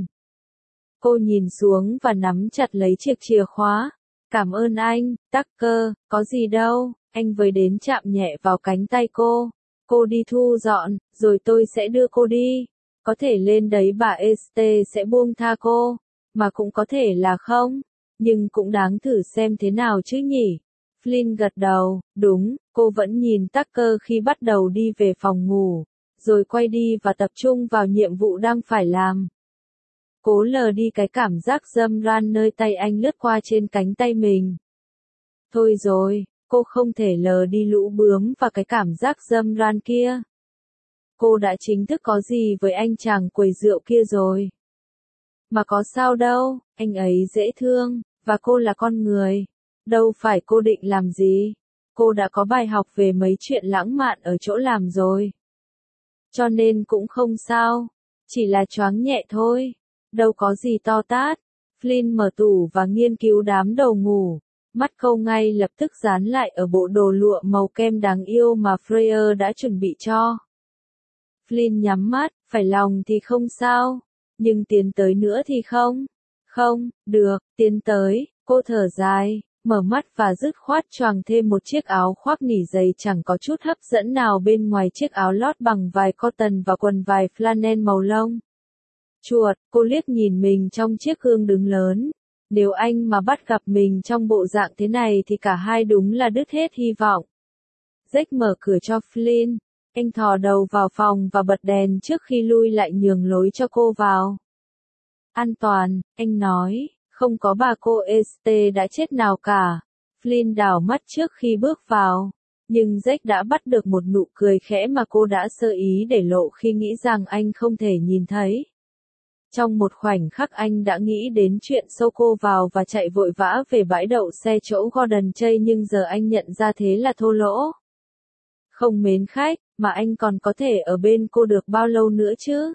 Cô nhìn xuống và nắm chặt lấy chiếc chìa khóa. Cảm ơn anh, Tucker, có gì đâu, anh với đến chạm nhẹ vào cánh tay cô. Cô đi thu dọn, rồi tôi sẽ đưa cô đi. Có thể lên đấy bà Este sẽ buông tha cô, mà cũng có thể là không, nhưng cũng đáng thử xem thế nào chứ nhỉ. Flynn gật đầu, đúng, cô vẫn nhìn Tucker khi bắt đầu đi về phòng ngủ, rồi quay đi và tập trung vào nhiệm vụ đang phải làm. Cố lờ đi cái cảm giác dâm ran nơi tay anh lướt qua trên cánh tay mình. Thôi rồi, cô không thể lờ đi lũ bướm và cái cảm giác dâm ran kia. Cô đã chính thức có gì với anh chàng quầy rượu kia rồi. Mà có sao đâu, anh ấy dễ thương, và cô là con người. Đâu phải cô định làm gì. Cô đã có bài học về mấy chuyện lãng mạn ở chỗ làm rồi. Cho nên cũng không sao, chỉ là choáng nhẹ thôi. Đâu có gì to tát. Flynn mở tủ và nghiên cứu đám đầu ngủ. Mắt câu ngay lập tức dán lại ở bộ đồ lụa màu kem đáng yêu mà Freya đã chuẩn bị cho. Flynn nhắm mắt, phải lòng thì không sao, nhưng tiến tới nữa thì không. Không, được, tiến tới, cô thở dài, mở mắt và dứt khoát choàng thêm một chiếc áo khoác nỉ dày chẳng có chút hấp dẫn nào bên ngoài chiếc áo lót bằng vải cotton và quần vải flannel màu lông. Chuột, cô liếc nhìn mình trong chiếc gương đứng lớn. Nếu anh mà bắt gặp mình trong bộ dạng thế này thì cả hai đúng là đứt hết hy vọng. Jack mở cửa cho Flynn. Anh thò đầu vào phòng và bật đèn trước khi lui lại nhường lối cho cô vào. An toàn, anh nói, không có bà cô Este đã chết nào cả. Flynn đảo mắt trước khi bước vào. Nhưng Jack đã bắt được một nụ cười khẽ mà cô đã sơ ý để lộ khi nghĩ rằng anh không thể nhìn thấy. Trong một khoảnh khắc anh đã nghĩ đến chuyện xô cô vào và chạy vội vã về bãi đậu xe chỗ Gordon Chase, nhưng giờ anh nhận ra thế là thô lỗ. Không mến khách, mà anh còn có thể ở bên cô được bao lâu nữa chứ?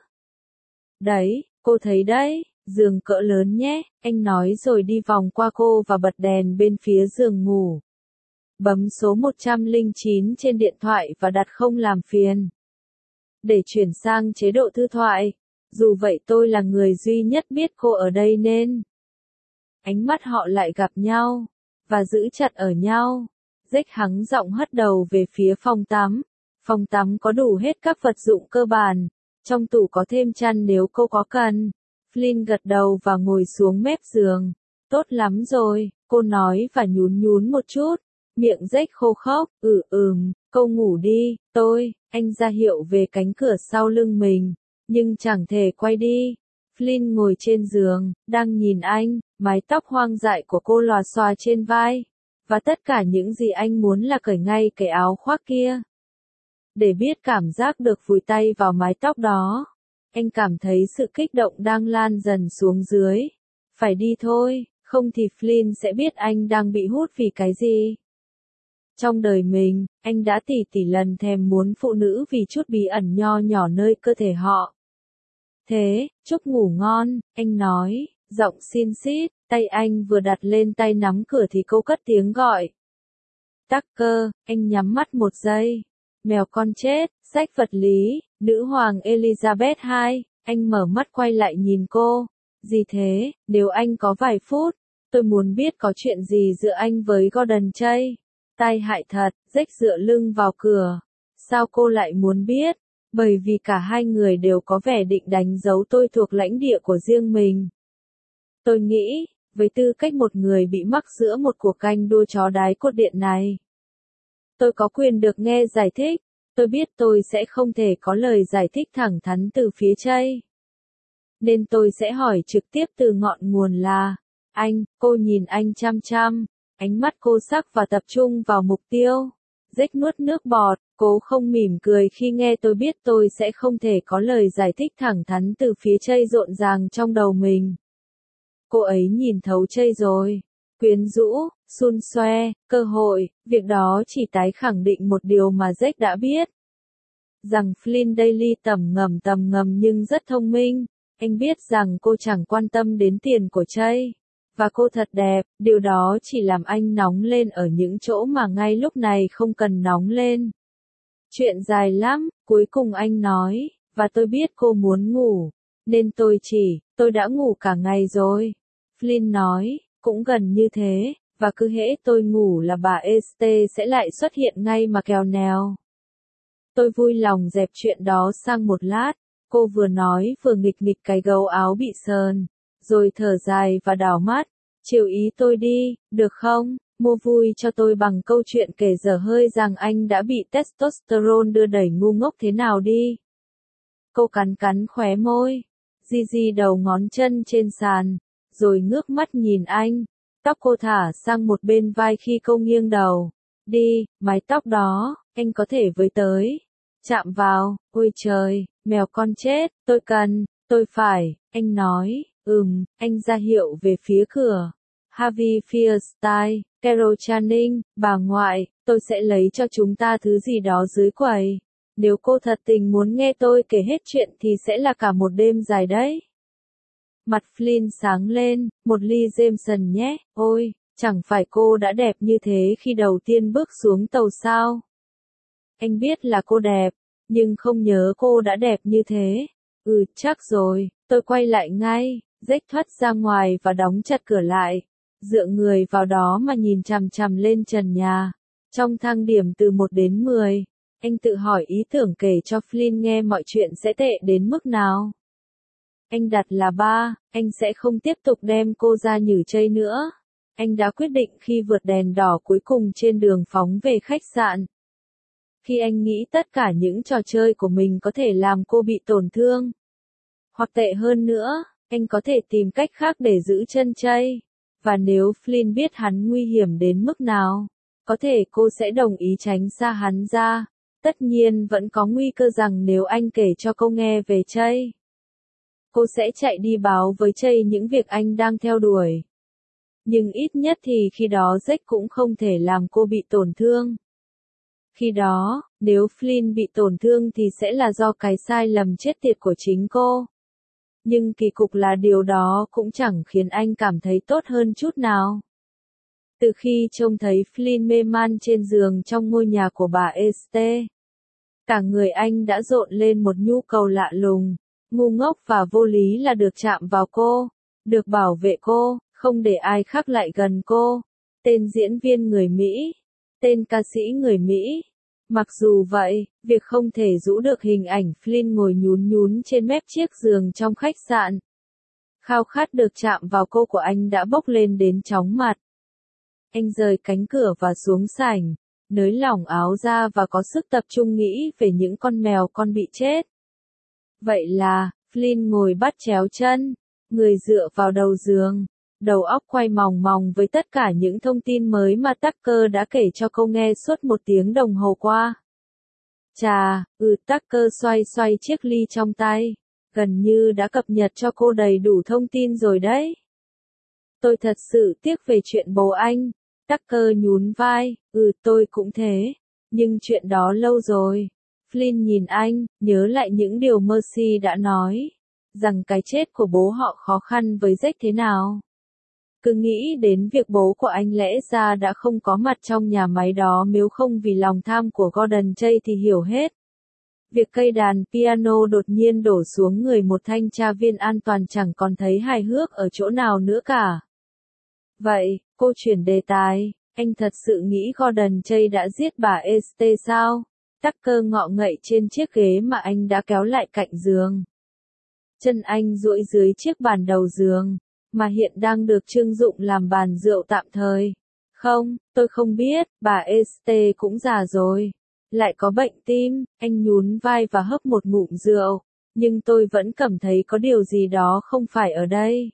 Đấy, cô thấy đấy, giường cỡ lớn nhé, anh nói rồi đi vòng qua cô và bật đèn bên phía giường ngủ. Bấm số một không chín trên điện thoại và đặt không làm phiền. Để chuyển sang chế độ thư thoại. Dù vậy tôi là người duy nhất biết cô ở đây nên. Ánh mắt họ lại gặp nhau, và giữ chặt ở nhau. Jack hắng giọng hất đầu về phía phòng tắm. Phòng tắm có đủ hết các vật dụng cơ bản. Trong tủ có thêm chăn nếu cô có cần. Flynn gật đầu và ngồi xuống mép giường. Tốt lắm rồi, cô nói và nhún nhún một chút. Miệng Jack khô khốc, ừ ừm, cô ngủ đi, tôi, anh ra hiệu về cánh cửa sau lưng mình. Nhưng chẳng thể quay đi. Flynn ngồi trên giường, đang nhìn anh, mái tóc hoang dại của cô lòa xòa trên vai. Và tất cả những gì anh muốn là cởi ngay cái áo khoác kia. Để biết cảm giác được vùi tay vào mái tóc đó. Anh cảm thấy sự kích động đang lan dần xuống dưới. Phải đi thôi, không thì Flynn sẽ biết anh đang bị hút vì cái gì. Trong đời mình, anh đã tỷ tỷ lần thèm muốn phụ nữ vì chút bí ẩn nho nhỏ nơi cơ thể họ. Thế, chúc ngủ ngon, anh nói, giọng xin xít, tay anh vừa đặt lên tay nắm cửa thì cô cất tiếng gọi. Tucker, anh nhắm mắt một giây. Mèo con chết, sách vật lý, nữ hoàng Elizabeth đệ nhị, anh mở mắt quay lại nhìn cô. Gì thế, nếu anh có vài phút, tôi muốn biết có chuyện gì giữa anh với Gordon Chase. Tai hại thật, Jack dựa lưng vào cửa. Sao cô lại muốn biết? Bởi vì cả hai người đều có vẻ định đánh dấu tôi thuộc lãnh địa của riêng mình. Tôi nghĩ, với tư cách một người bị mắc giữa một cuộc canh đua chó đái cột điện này, tôi có quyền được nghe giải thích. Tôi biết tôi sẽ không thể có lời giải thích thẳng thắn từ phía Chase. nên tôi sẽ hỏi trực tiếp từ ngọn nguồn là, anh, cô nhìn anh chăm chăm, ánh mắt cô sắc và tập trung vào mục tiêu. Rách nuốt nước bọt, cố không mỉm cười khi nghe tôi biết tôi sẽ không thể có lời giải thích thẳng thắn từ phía Chây rộn ràng trong đầu mình. Cô ấy nhìn thấu Chây rồi. Quyến rũ, xun xoe, cơ hội, việc đó chỉ tái khẳng định một điều mà Jack đã biết. Rằng Flynn Daly tầm ngầm tầm ngầm nhưng rất thông minh. Anh biết rằng cô chẳng quan tâm đến tiền của Chây. Và cô thật đẹp, điều đó chỉ làm anh nóng lên ở những chỗ mà ngay lúc này không cần nóng lên. Chuyện dài lắm, cuối cùng anh nói, và tôi biết cô muốn ngủ, nên tôi chỉ, tôi đã ngủ cả ngày rồi. Flynn nói, cũng gần như thế, và cứ hễ tôi ngủ là bà Este sẽ lại xuất hiện ngay mà kèo nèo. Tôi vui lòng dẹp chuyện đó sang một lát, cô vừa nói vừa nghịch nghịch cái gấu áo bị sờn, rồi thở dài và đảo mắt, chiều ý tôi đi, được không, mua vui cho tôi bằng câu chuyện kể dở hơi rằng anh đã bị testosterone đưa đẩy ngu ngốc thế nào đi. Cô cắn cắn khóe môi, di di đầu ngón chân trên sàn, rồi ngước mắt nhìn anh, tóc cô thả sang một bên vai khi cô nghiêng đầu. Đi, mái tóc đó, anh có thể với tới. Chạm vào, ôi trời, mèo con chết, tôi cần, tôi phải, anh nói, ừm, anh ra hiệu về phía cửa. Harvey Fierstein, Carol Channing, bà ngoại, tôi sẽ lấy cho chúng ta thứ gì đó dưới quầy. Nếu cô thật tình muốn nghe tôi kể hết chuyện thì sẽ là cả một đêm dài đấy. Mặt Flynn sáng lên, một ly Jameson nhé, ôi, chẳng phải cô đã đẹp như thế khi đầu tiên bước xuống tàu sao? Anh biết là cô đẹp, nhưng không nhớ cô đã đẹp như thế. Ừ, chắc rồi, tôi quay lại ngay, Jack thoát ra ngoài và đóng chặt cửa lại, dựa người vào đó mà nhìn chằm chằm lên trần nhà. Trong thang điểm từ một đến mười, anh tự hỏi ý tưởng kể cho Flynn nghe mọi chuyện sẽ tệ đến mức nào. Anh đặt là ba, anh sẽ không tiếp tục đem cô ra nhử Chây nữa. Anh đã quyết định khi vượt đèn đỏ cuối cùng trên đường phóng về khách sạn. Khi anh nghĩ tất cả những trò chơi của mình có thể làm cô bị tổn thương. Hoặc tệ hơn nữa, anh có thể tìm cách khác để giữ chân Chây. Và nếu Flynn biết hắn nguy hiểm đến mức nào, có thể cô sẽ đồng ý tránh xa hắn ra. Tất nhiên vẫn có nguy cơ rằng nếu anh kể cho cô nghe về Chây, cô sẽ chạy đi báo với Chây những việc anh đang theo đuổi. Nhưng ít nhất thì khi đó Jack cũng không thể làm cô bị tổn thương. Khi đó, nếu Flynn bị tổn thương thì sẽ là do cái sai lầm chết tiệt của chính cô. Nhưng kỳ cục là điều đó cũng chẳng khiến anh cảm thấy tốt hơn chút nào. Từ khi trông thấy Flynn mê man trên giường trong ngôi nhà của bà Este, cả người anh đã rộn lên một nhu cầu lạ lùng, ngu ngốc và vô lý là được chạm vào cô, được bảo vệ cô, không để ai khác lại gần cô. Tên diễn viên người Mỹ, tên ca sĩ người Mỹ. Mặc dù vậy, việc không thể rũ được hình ảnh Flynn ngồi nhún nhún trên mép chiếc giường trong khách sạn. Khao khát được chạm vào cô của anh đã bốc lên đến chóng mặt. Anh rời cánh cửa và xuống sảnh, nới lỏng áo ra và có sức tập trung nghĩ về những con mèo con bị chết. Vậy là, Flynn ngồi bắt chéo chân, người dựa vào đầu giường, đầu óc quay mòng mòng với tất cả những thông tin mới mà Tucker đã kể cho cô nghe suốt một tiếng đồng hồ qua. Chà, ừ Tucker xoay xoay chiếc ly trong tay, gần như đã cập nhật cho cô đầy đủ thông tin rồi đấy. Tôi thật sự tiếc về chuyện bố anh. Tucker nhún vai, ừ tôi cũng thế, nhưng chuyện đó lâu rồi. Flynn nhìn anh, nhớ lại những điều Mercy đã nói, rằng cái chết của bố họ khó khăn với Jack thế nào. Cứ nghĩ đến việc bố của anh lẽ ra đã không có mặt trong nhà máy đó nếu không vì lòng tham của Gordon Chây thì hiểu hết. Việc cây đàn piano đột nhiên đổ xuống người một thanh tra viên an toàn chẳng còn thấy hài hước ở chỗ nào nữa cả. Vậy, cô chuyển đề tài, anh thật sự nghĩ Gordon Chây đã giết bà Este sao? Tucker ngọ ngậy trên chiếc ghế mà anh đã kéo lại cạnh giường. Chân anh duỗi dưới chiếc bàn đầu giường, mà hiện đang được trưng dụng làm bàn rượu tạm thời. Không, tôi không biết, bà Este cũng già rồi. Lại có bệnh tim, anh nhún vai và hấp một ngụm rượu. nhưng tôi vẫn cảm thấy có điều gì đó không phải ở đây.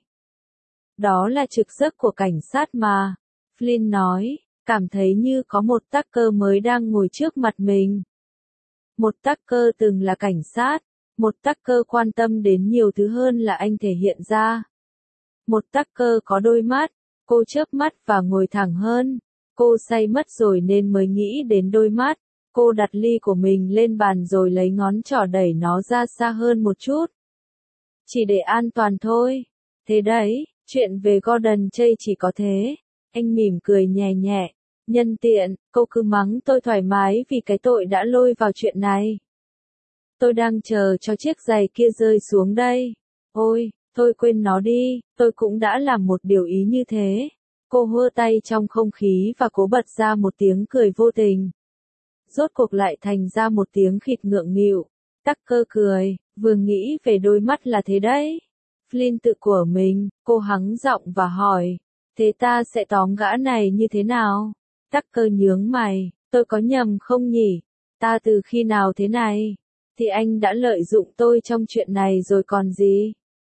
Đó là trực giác của cảnh sát mà, Flynn nói, cảm thấy như có một Tucker mới đang ngồi trước mặt mình. Một Tucker từng là cảnh sát, một Tucker quan tâm đến nhiều thứ hơn là anh thể hiện ra. Một Tucker có đôi mắt, cô chớp mắt và ngồi thẳng hơn. Cô say mất rồi nên mới nghĩ đến đôi mắt. Cô đặt ly của mình lên bàn rồi lấy ngón trỏ đẩy nó ra xa hơn một chút. Chỉ để an toàn thôi. Thế đấy, chuyện về Gordon Chase chỉ có thế. Anh mỉm cười nhẹ nhẹ. Nhân tiện, cô cứ mắng tôi thoải mái vì cái tội đã lôi vào chuyện này. Tôi đang chờ cho chiếc giày kia rơi xuống đây. Ôi, thôi quên nó đi, tôi cũng đã làm một điều ý như thế. Cô hơ tay trong không khí và cố bật ra một tiếng cười vô tình. Rốt cuộc lại thành ra một tiếng khịt ngượng nghịu. Tucker cười, vừa nghĩ về đôi mắt là thế đấy. Flynn tự của mình, cô hắng giọng và hỏi, thế ta sẽ tóm gã này như thế nào? Tucker nhướng mày, tôi có nhầm không nhỉ? Ta từ khi nào thế này? Thì anh đã lợi dụng tôi trong chuyện này rồi còn gì?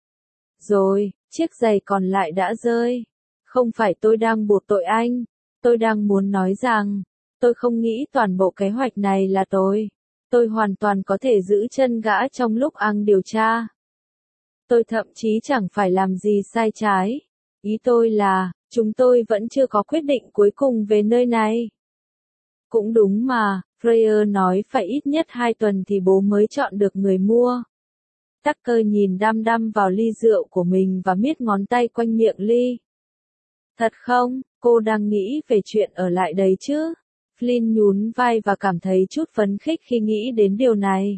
Rồi, chiếc giày còn lại đã rơi. Không phải tôi đang buộc tội anh. Tôi đang muốn nói rằng, tôi không nghĩ toàn bộ kế hoạch này là tôi. Tôi hoàn toàn có thể giữ chân gã trong lúc Ang điều tra. Tôi thậm chí chẳng phải làm gì sai trái. Ý tôi là, chúng tôi vẫn chưa có quyết định cuối cùng về nơi này. Cũng đúng mà, Freya nói phải ít nhất hai tuần thì bố mới chọn được người mua. Tucker nhìn đăm đăm vào ly rượu của mình và miết ngón tay quanh miệng ly. Thật không, cô đang nghĩ về chuyện ở lại đấy chứ? Flynn nhún vai và cảm thấy chút phấn khích khi nghĩ đến điều này.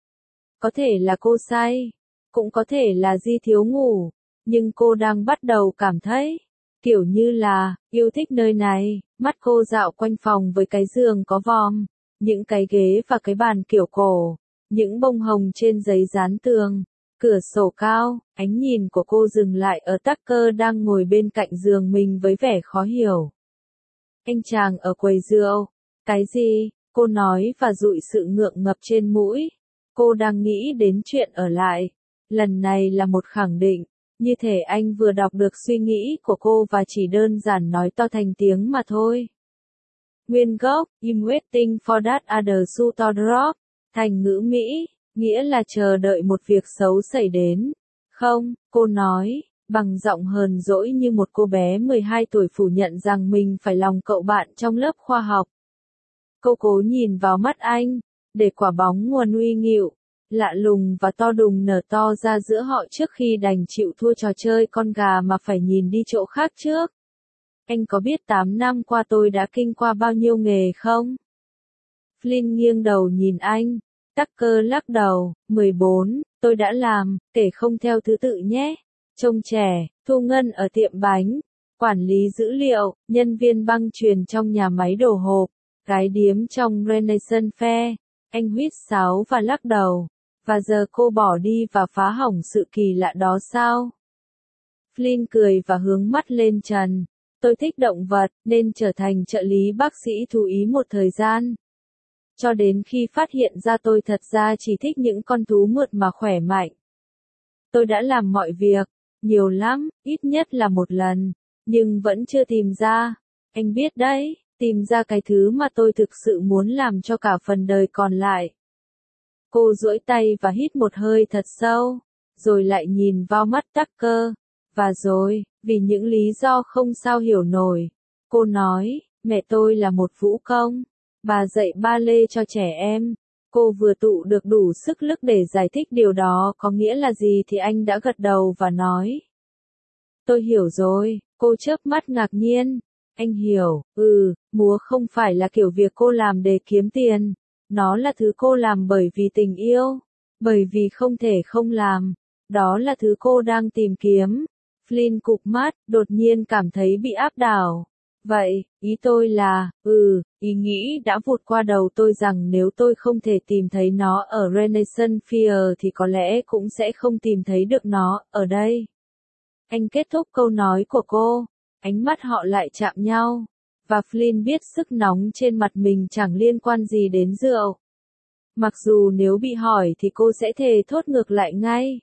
Có thể là cô say, cũng có thể là Di thiếu ngủ, nhưng cô đang bắt đầu cảm thấy, kiểu như là, yêu thích nơi này. Mắt cô dạo quanh phòng với cái giường có vòm, những cái ghế và cái bàn kiểu cổ, những bông hồng trên giấy dán tường, cửa sổ cao. Ánh nhìn của cô dừng lại ở Tucker đang ngồi bên cạnh giường mình với vẻ khó hiểu. Anh chàng ở quầy rượu. Cái gì? Cô nói và dụi sự ngượng ngập trên mũi. Cô đang nghĩ đến chuyện ở lại. Lần này là một khẳng định, như thể anh vừa đọc được suy nghĩ của cô và chỉ đơn giản nói to thành tiếng mà thôi. Nguyên gốc, I'm waiting for that other shoe to drop. Thành ngữ Mỹ, nghĩa là chờ đợi một việc xấu xảy đến. Không, cô nói, bằng giọng hờn dỗi như một cô bé mười hai tuổi phủ nhận rằng mình phải lòng cậu bạn trong lớp khoa học. Cô cố nhìn vào mắt anh, để quả bóng nguồn uy nghịu, lạ lùng và to đùng nở to ra giữa họ trước khi đành chịu thua trò chơi con gà mà phải nhìn đi chỗ khác trước. Anh có biết tám năm qua tôi đã kinh qua bao nhiêu nghề không? Flynn nghiêng đầu nhìn anh. Tucker lắc đầu, mười bốn, tôi đã làm, kể không theo thứ tự nhé. Trông trẻ, thu ngân ở tiệm bánh, quản lý dữ liệu, nhân viên băng chuyền trong nhà máy đồ hộp, gái điếm trong Renaissance Fair. Anh huýt sáo và lắc đầu. Và giờ cô bỏ đi và phá hỏng sự kỳ lạ đó sao? Flynn cười và hướng mắt lên trần. Tôi thích động vật, nên trở thành trợ lý bác sĩ thú y một thời gian. Cho đến khi phát hiện ra tôi thật ra chỉ thích những con thú mượt mà khỏe mạnh. Tôi đã làm mọi việc, nhiều lắm, ít nhất là một lần, nhưng vẫn chưa tìm ra. Anh biết đấy, tìm ra cái thứ mà tôi thực sự muốn làm cho cả phần đời còn lại. Cô duỗi tay và hít một hơi thật sâu, rồi lại nhìn vào mắt Tucker. Và rồi, vì những lý do không sao hiểu nổi, cô nói, mẹ tôi là một vũ công. Bà dạy ba lê cho trẻ em. Cô vừa tụ được đủ sức lực để giải thích điều đó có nghĩa là gì thì anh đã gật đầu và nói. Tôi hiểu rồi, cô chớp mắt ngạc nhiên. Anh hiểu, ừ, múa không phải là kiểu việc cô làm để kiếm tiền. Nó là thứ cô làm bởi vì tình yêu. Bởi vì không thể không làm. Đó là thứ cô đang tìm kiếm. Flynn cụp mắt, đột nhiên cảm thấy bị áp đảo. Vậy, ý tôi là, ừ, ý nghĩ đã vụt qua đầu tôi rằng nếu tôi không thể tìm thấy nó ở Renaissance Fair thì có lẽ cũng sẽ không tìm thấy được nó ở đây. Anh kết thúc câu nói của cô, ánh mắt họ lại chạm nhau, và Flynn biết sức nóng trên mặt mình chẳng liên quan gì đến rượu. Mặc dù nếu bị hỏi thì cô sẽ thề thốt ngược lại ngay.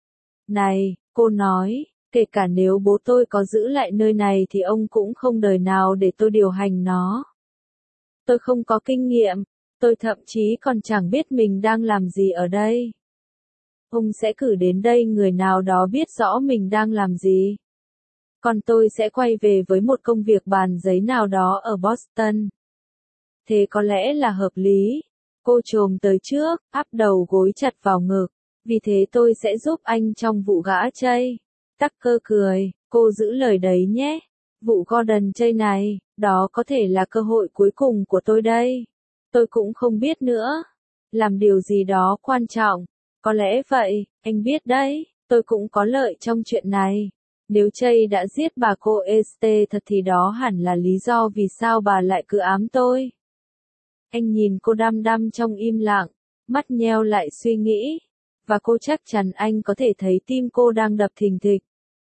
Này, cô nói, kể cả nếu bố tôi có giữ lại nơi này thì ông cũng không đời nào để tôi điều hành nó. Tôi không có kinh nghiệm, tôi thậm chí còn chẳng biết mình đang làm gì ở đây. Ông sẽ cử đến đây người nào đó biết rõ mình đang làm gì. Còn tôi sẽ quay về với một công việc bàn giấy nào đó ở Boston. Thế có lẽ là hợp lý. Cô chồm tới trước, áp đầu gối chặt vào ngực. Vì thế tôi sẽ giúp anh trong vụ gã chây. Tucker cười, cô giữ lời đấy nhé. Vụ Gordon chây này, đó có thể là cơ hội cuối cùng của tôi đây. Tôi cũng không biết nữa. Làm điều gì đó quan trọng. Có lẽ vậy, anh biết đấy, tôi cũng có lợi trong chuyện này. Nếu Chây đã giết bà cô Este thật thì đó hẳn là lý do vì sao bà lại cứ ám tôi. Anh nhìn cô đăm đăm trong im lặng, mắt nheo lại suy nghĩ. Và cô chắc chắn anh có thể thấy tim cô đang đập thình thịch.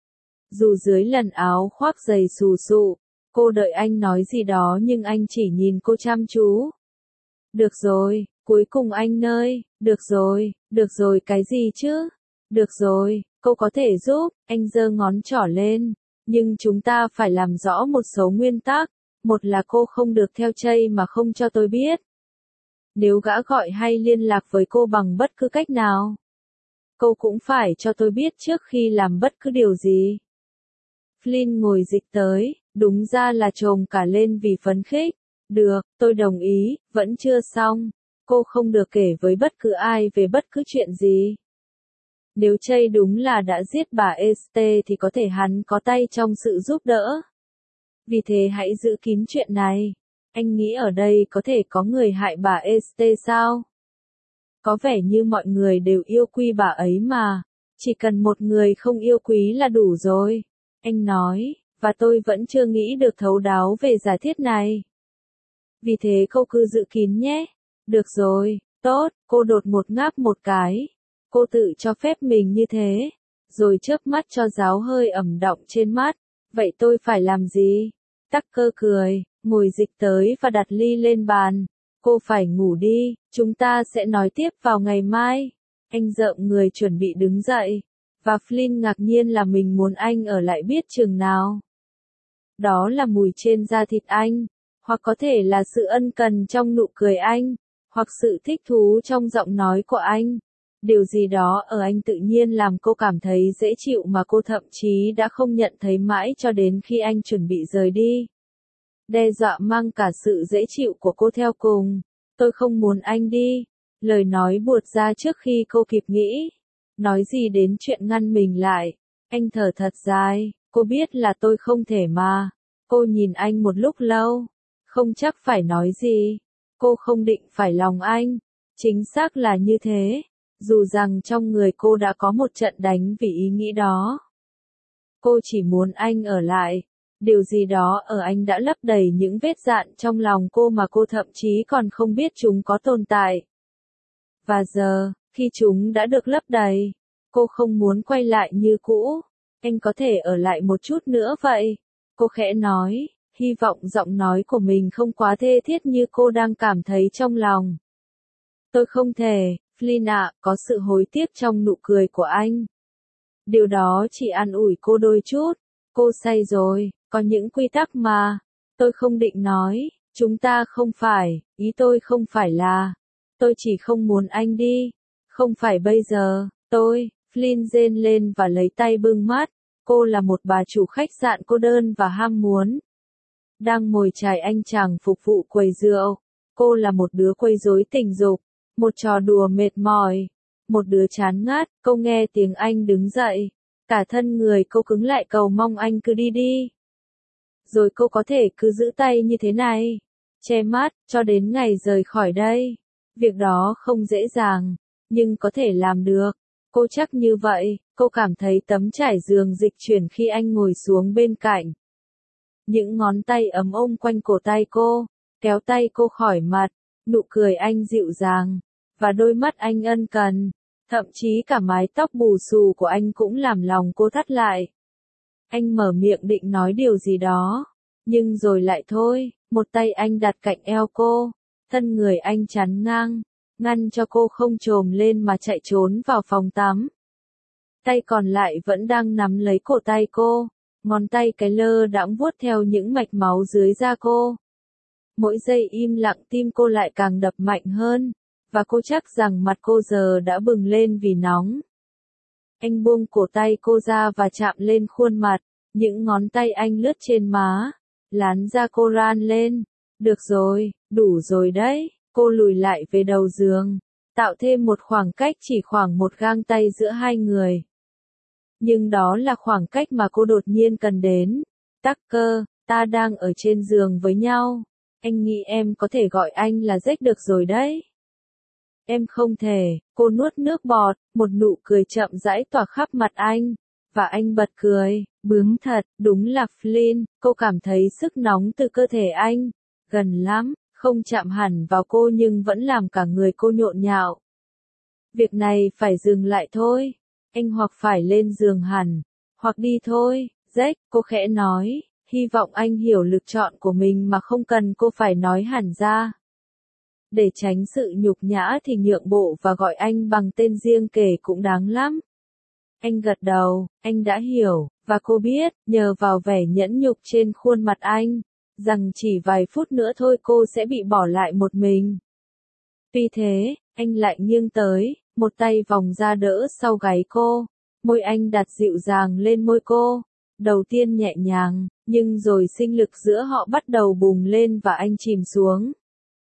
Dù dưới lần áo khoác dày xù xụ, cô đợi anh nói gì đó nhưng anh chỉ nhìn cô chăm chú. Được rồi, cuối cùng anh nơi, được rồi, được rồi cái gì chứ? Được rồi, cô có thể giúp, anh giơ ngón trỏ lên, nhưng chúng ta phải làm rõ một số nguyên tắc, một là cô không được theo Chây mà không cho tôi biết. Nếu gã gọi hay liên lạc với cô bằng bất cứ cách nào, cô cũng phải cho tôi biết trước khi làm bất cứ điều gì. Flynn ngồi dịch tới, đúng ra là chồm cả lên vì phấn khích. Được, tôi đồng ý, vẫn chưa xong. Cô không được kể với bất cứ ai về bất cứ chuyện gì. Nếu Chây đúng là đã giết bà Este thì có thể hắn có tay trong sự giúp đỡ. Vì thế hãy giữ kín chuyện này. Anh nghĩ ở đây có thể có người hại bà Este sao? Có vẻ như mọi người đều yêu quý bà ấy mà. Chỉ cần một người không yêu quý là đủ rồi. Anh nói, và tôi vẫn chưa nghĩ được thấu đáo về giả thiết này. Vì thế cô cứ giữ kín nhé. Được rồi, tốt, cô đột một ngáp một cái. Cô tự cho phép mình như thế. Rồi chớp mắt cho giáo hơi ẩm đọng trên mắt. Vậy tôi phải làm gì? Tucker cười, ngồi dịch tới và đặt ly lên bàn. Cô phải ngủ đi, chúng ta sẽ nói tiếp vào ngày mai. Anh rợm người chuẩn bị đứng dậy. Và Flynn ngạc nhiên là mình muốn anh ở lại biết chừng nào. Đó là mùi trên da thịt anh. Hoặc có thể là sự ân cần trong nụ cười anh, hoặc sự thích thú trong giọng nói của anh. Điều gì đó ở anh tự nhiên làm cô cảm thấy dễ chịu mà cô thậm chí đã không nhận thấy mãi cho đến khi anh chuẩn bị rời đi. Đe dọa mang cả sự dễ chịu của cô theo cùng. Tôi không muốn anh đi. Lời nói buột ra trước khi cô kịp nghĩ. Nói gì đến chuyện ngăn mình lại. Anh thở thật dài. Cô biết là tôi không thể mà. Cô nhìn anh một lúc lâu. Không chắc phải nói gì. Cô không định phải lòng anh. Chính xác là như thế. Dù rằng trong người cô đã có một trận đánh vì ý nghĩ đó. Cô chỉ muốn anh ở lại. Điều gì đó ở anh đã lấp đầy những vết dạn trong lòng cô mà cô thậm chí còn không biết chúng có tồn tại. Và giờ, khi chúng đã được lấp đầy, cô không muốn quay lại như cũ. Anh có thể ở lại một chút nữa vậy. Cô khẽ nói. Hy vọng giọng nói của mình không quá thê thiết như cô đang cảm thấy trong lòng. Tôi không thể, Flynn ạ, có sự hối tiếc trong nụ cười của anh. Điều đó chỉ an ủi cô đôi chút. Cô say rồi, có những quy tắc mà. Tôi không định nói, chúng ta không phải, ý tôi không phải là. Tôi chỉ không muốn anh đi. Không phải bây giờ, tôi, Flynn rên lên và lấy tay bưng mắt. Cô là một bà chủ khách sạn cô đơn và ham muốn. Đang ngồi chải anh chàng phục vụ quầy rượu. Cô là một đứa quấy rối tình dục. Một trò đùa mệt mỏi. Một đứa chán ngắt. Cô nghe tiếng anh đứng dậy. Cả thân người cô cứng lại cầu mong anh cứ đi đi. Rồi cô có thể cứ giữ tay như thế này. Che mắt, cho đến ngày rời khỏi đây. Việc đó không dễ dàng. Nhưng có thể làm được. Cô chắc như vậy. Cô cảm thấy tấm trải giường dịch chuyển khi anh ngồi xuống bên cạnh. Những ngón tay ấm ôm quanh cổ tay cô, kéo tay cô khỏi mặt, nụ cười anh dịu dàng, và đôi mắt anh ân cần, thậm chí cả mái tóc bù xù của anh cũng làm lòng cô thắt lại. Anh mở miệng định nói điều gì đó, nhưng rồi lại thôi, một tay anh đặt cạnh eo cô, thân người anh chắn ngang, ngăn cho cô không trồm lên mà chạy trốn vào phòng tắm. Tay còn lại vẫn đang nắm lấy cổ tay cô, ngón tay cái lơ đãng vuốt theo những mạch máu dưới da cô. Mỗi giây im lặng tim cô lại càng đập mạnh hơn, và cô chắc rằng mặt cô giờ đã bừng lên vì nóng. Anh buông cổ tay cô ra và chạm lên khuôn mặt, những ngón tay anh lướt trên má, lán da cô ran lên. Được rồi, đủ rồi đấy, cô lùi lại về đầu giường, tạo thêm một khoảng cách chỉ khoảng một gang tay giữa hai người. Nhưng đó là khoảng cách mà cô đột nhiên cần đến. Tucker, ta đang ở trên giường với nhau. Anh nghĩ em có thể gọi anh là Jack được rồi đấy. Em không thể, cô nuốt nước bọt, một nụ cười chậm rãi tỏa khắp mặt anh. Và anh bật cười, bướm thật, đúng là Flynn, cô cảm thấy sức nóng từ cơ thể anh. Gần lắm, không chạm hẳn vào cô nhưng vẫn làm cả người cô nhộn nhạo. Việc này phải dừng lại thôi. Anh hoặc phải lên giường hẳn, hoặc đi thôi, Jack, cô khẽ nói, hy vọng anh hiểu lựa chọn của mình mà không cần cô phải nói hẳn ra. Để tránh sự nhục nhã thì nhượng bộ và gọi anh bằng tên riêng kể cũng đáng lắm. Anh gật đầu, anh đã hiểu, và cô biết, nhờ vào vẻ nhẫn nhục trên khuôn mặt anh, rằng chỉ vài phút nữa thôi cô sẽ bị bỏ lại một mình. Tuy thế, anh lại nghiêng tới, một tay vòng ra đỡ sau gáy cô, môi anh đặt dịu dàng lên môi cô, đầu tiên nhẹ nhàng, nhưng rồi sinh lực giữa họ bắt đầu bùng lên và anh chìm xuống.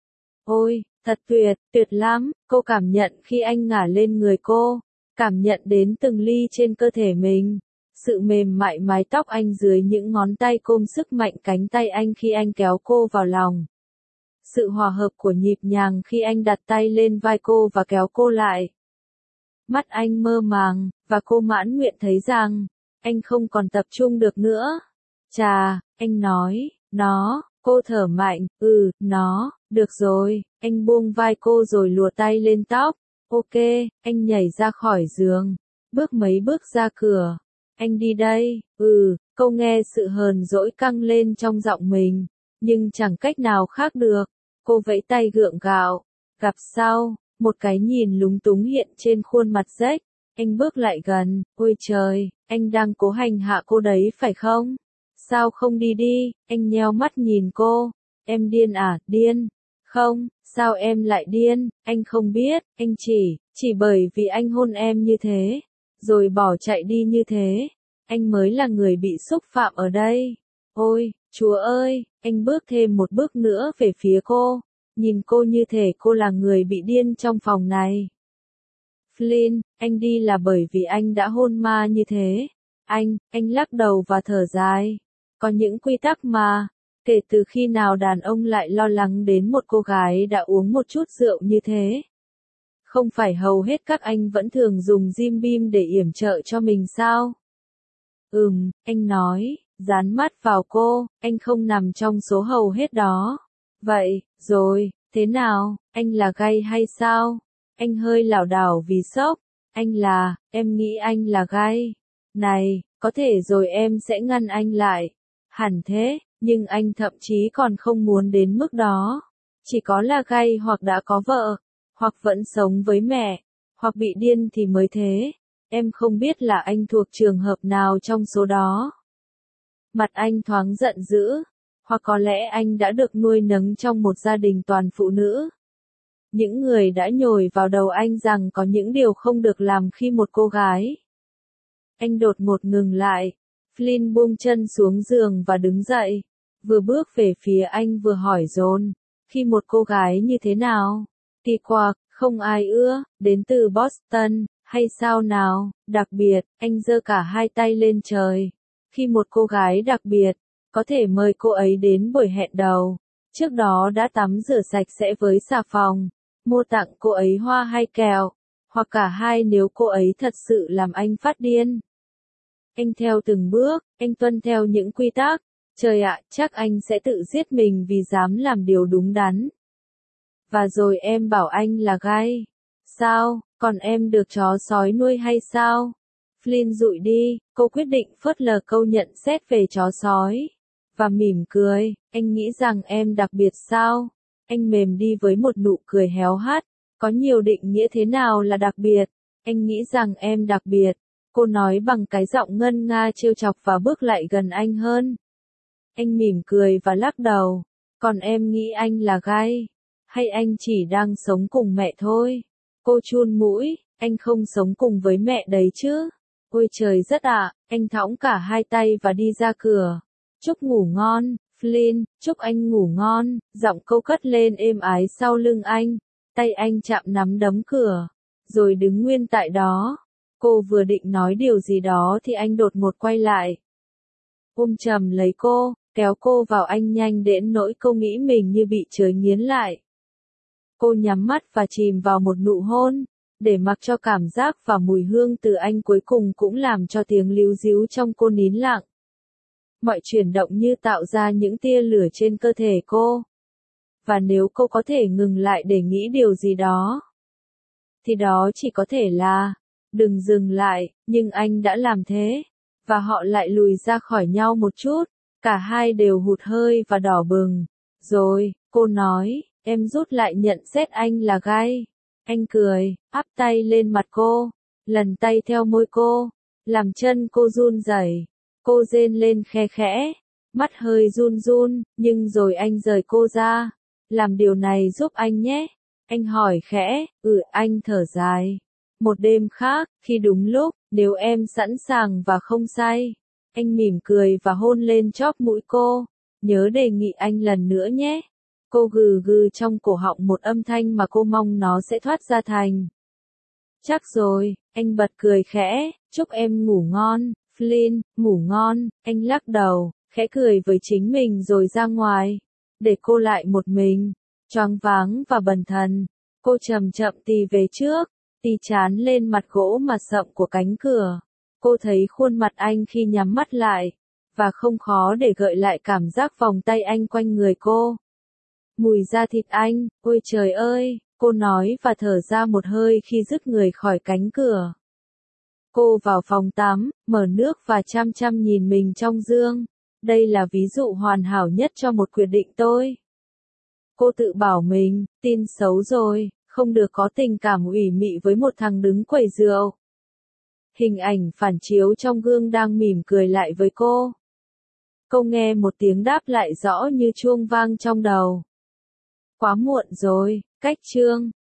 Ôi, thật tuyệt, tuyệt lắm, cô cảm nhận khi anh ngả lên người cô, cảm nhận đến từng ly trên cơ thể mình, sự mềm mại mái tóc anh dưới những ngón tay ôm sức mạnh cánh tay anh khi anh kéo cô vào lòng. Sự hòa hợp của nhịp nhàng khi anh đặt tay lên vai cô và kéo cô lại. Mắt anh mơ màng, và cô mãn nguyện thấy rằng, anh không còn tập trung được nữa. Chà, anh nói, nó, cô thở mạnh, ừ, nó, được rồi, anh buông vai cô rồi lùa tay lên tóc. Ok, anh nhảy ra khỏi giường, bước mấy bước ra cửa. Anh đi đây, ừ, câu nghe sự hờn dỗi căng lên trong giọng mình, nhưng chẳng cách nào khác được. Cô vẫy tay gượng gạo, gặp sau, một cái nhìn lúng túng hiện trên khuôn mặt Jack. Anh bước lại gần, ôi trời, anh đang cố hành hạ cô đấy phải không? Sao không đi đi, anh nheo mắt nhìn cô, em điên à, điên? Không, sao em lại điên, anh không biết, anh chỉ, chỉ bởi vì anh hôn em như thế, rồi bỏ chạy đi như thế, anh mới là người bị xúc phạm ở đây. Ôi, Chúa ơi, anh bước thêm một bước nữa về phía cô, nhìn cô như thể cô là người bị điên trong phòng này. Flynn, anh đi là bởi vì anh đã hôn ma như thế. Anh, anh lắc đầu và thở dài. Có những quy tắc mà, kể từ khi nào đàn ông lại lo lắng đến một cô gái đã uống một chút rượu như thế? Không phải hầu hết các anh vẫn thường dùng Jim Beam để yểm trợ cho mình sao? Ừm, anh nói, dán mắt vào cô, anh không nằm trong số hầu hết đó. Vậy, rồi, thế nào, anh là gay hay sao? Anh hơi lảo đảo vì sốc. Anh là, em nghĩ anh là gay. Này, có thể rồi em sẽ ngăn anh lại. Hẳn thế, nhưng anh thậm chí còn không muốn đến mức đó. Chỉ có là gay hoặc đã có vợ, hoặc vẫn sống với mẹ, hoặc bị điên thì mới thế. Em không biết là anh thuộc trường hợp nào trong số đó. Mặt anh thoáng giận dữ, hoặc có lẽ anh đã được nuôi nấng trong một gia đình toàn phụ nữ. Những người đã nhồi vào đầu anh rằng có những điều không được làm khi một cô gái. Anh đột ngột ngừng lại. Flynn buông chân xuống giường và đứng dậy. Vừa bước về phía anh vừa hỏi dồn. Khi một cô gái như thế nào? Kỳ quặc, không ai ưa, đến từ Boston, hay sao nào? Đặc biệt, anh giơ cả hai tay lên trời. Khi một cô gái đặc biệt, có thể mời cô ấy đến buổi hẹn đầu. Trước đó đã tắm rửa sạch sẽ với xà phòng. Mua tặng cô ấy hoa hay kẹo, hoặc cả hai nếu cô ấy thật sự làm anh phát điên. Anh theo từng bước, anh tuân theo những quy tắc. Trời ạ, chắc anh sẽ tự giết mình vì dám làm điều đúng đắn. Và rồi em bảo anh là gay. Sao, còn em được chó sói nuôi hay sao? Flynn dụi đi, cô quyết định phớt lờ câu nhận xét về chó sói. Và mỉm cười, anh nghĩ rằng em đặc biệt sao? Anh mềm đi với một nụ cười héo hắt. Có nhiều định nghĩa thế nào là đặc biệt? Anh nghĩ rằng em đặc biệt. Cô nói bằng cái giọng ngân nga trêu chọc và bước lại gần anh hơn. Anh mỉm cười và lắc đầu. Còn em nghĩ anh là gay? Hay anh chỉ đang sống cùng mẹ thôi? Cô chun mũi, anh không sống cùng với mẹ đấy chứ? Ôi trời rất ạ, anh thõng cả hai tay và đi ra cửa. Chúc ngủ ngon, Flynn, chúc anh ngủ ngon, giọng cô cất lên êm ái sau lưng anh. Tay anh chạm nắm đấm cửa, rồi đứng nguyên tại đó. Cô vừa định nói điều gì đó thì anh đột ngột quay lại. Ôm chầm lấy cô, kéo cô vào anh nhanh đến nỗi cô nghĩ mình như bị trời nghiến lại. Cô nhắm mắt và chìm vào một nụ hôn, để mặc cho cảm giác và mùi hương từ anh cuối cùng cũng làm cho tiếng líu ríu trong cô nín lặng. Mọi chuyển động như tạo ra những tia lửa trên cơ thể cô. Và nếu cô có thể ngừng lại để nghĩ điều gì đó, thì đó chỉ có thể là, đừng dừng lại, nhưng anh đã làm thế. Và họ lại lùi ra khỏi nhau một chút, cả hai đều hụt hơi và đỏ bừng. Rồi, cô nói, em rút lại nhận xét anh là gay. Anh cười, áp tay lên mặt cô, lần tay theo môi cô, làm chân cô run rẩy. Cô rên lên khe khẽ, mắt hơi run run, nhưng rồi anh rời cô ra. Làm điều này giúp anh nhé. Anh hỏi khẽ, ừ anh thở dài. Một đêm khác, khi đúng lúc, nếu em sẵn sàng và không say. Anh mỉm cười và hôn lên chóp mũi cô. Nhớ đề nghị anh lần nữa nhé. Cô gừ gừ trong cổ họng một âm thanh mà cô mong nó sẽ thoát ra thành. Chắc rồi, anh bật cười khẽ, chúc em ngủ ngon, Flynn, ngủ ngon. Anh lắc đầu, khẽ cười với chính mình rồi ra ngoài. Để cô lại một mình, choáng váng và bần thần. Cô chậm chậm tì về trước, tì chán lên mặt gỗ mà sậm của cánh cửa. Cô thấy khuôn mặt anh khi nhắm mắt lại, và không khó để gợi lại cảm giác vòng tay anh quanh người cô. Mùi da thịt anh, ôi trời ơi, cô nói và thở ra một hơi khi dứt người khỏi cánh cửa. Cô vào phòng tắm, mở nước và chăm chăm nhìn mình trong gương. Đây là ví dụ hoàn hảo nhất cho một quyết định tôi. Cô tự bảo mình, tin xấu rồi, không được có tình cảm ủy mị với một thằng đứng quầy rượu. Hình ảnh phản chiếu trong gương đang mỉm cười lại với cô. Cô nghe một tiếng đáp lại rõ như chuông vang trong đầu. Quá muộn rồi, cách chương.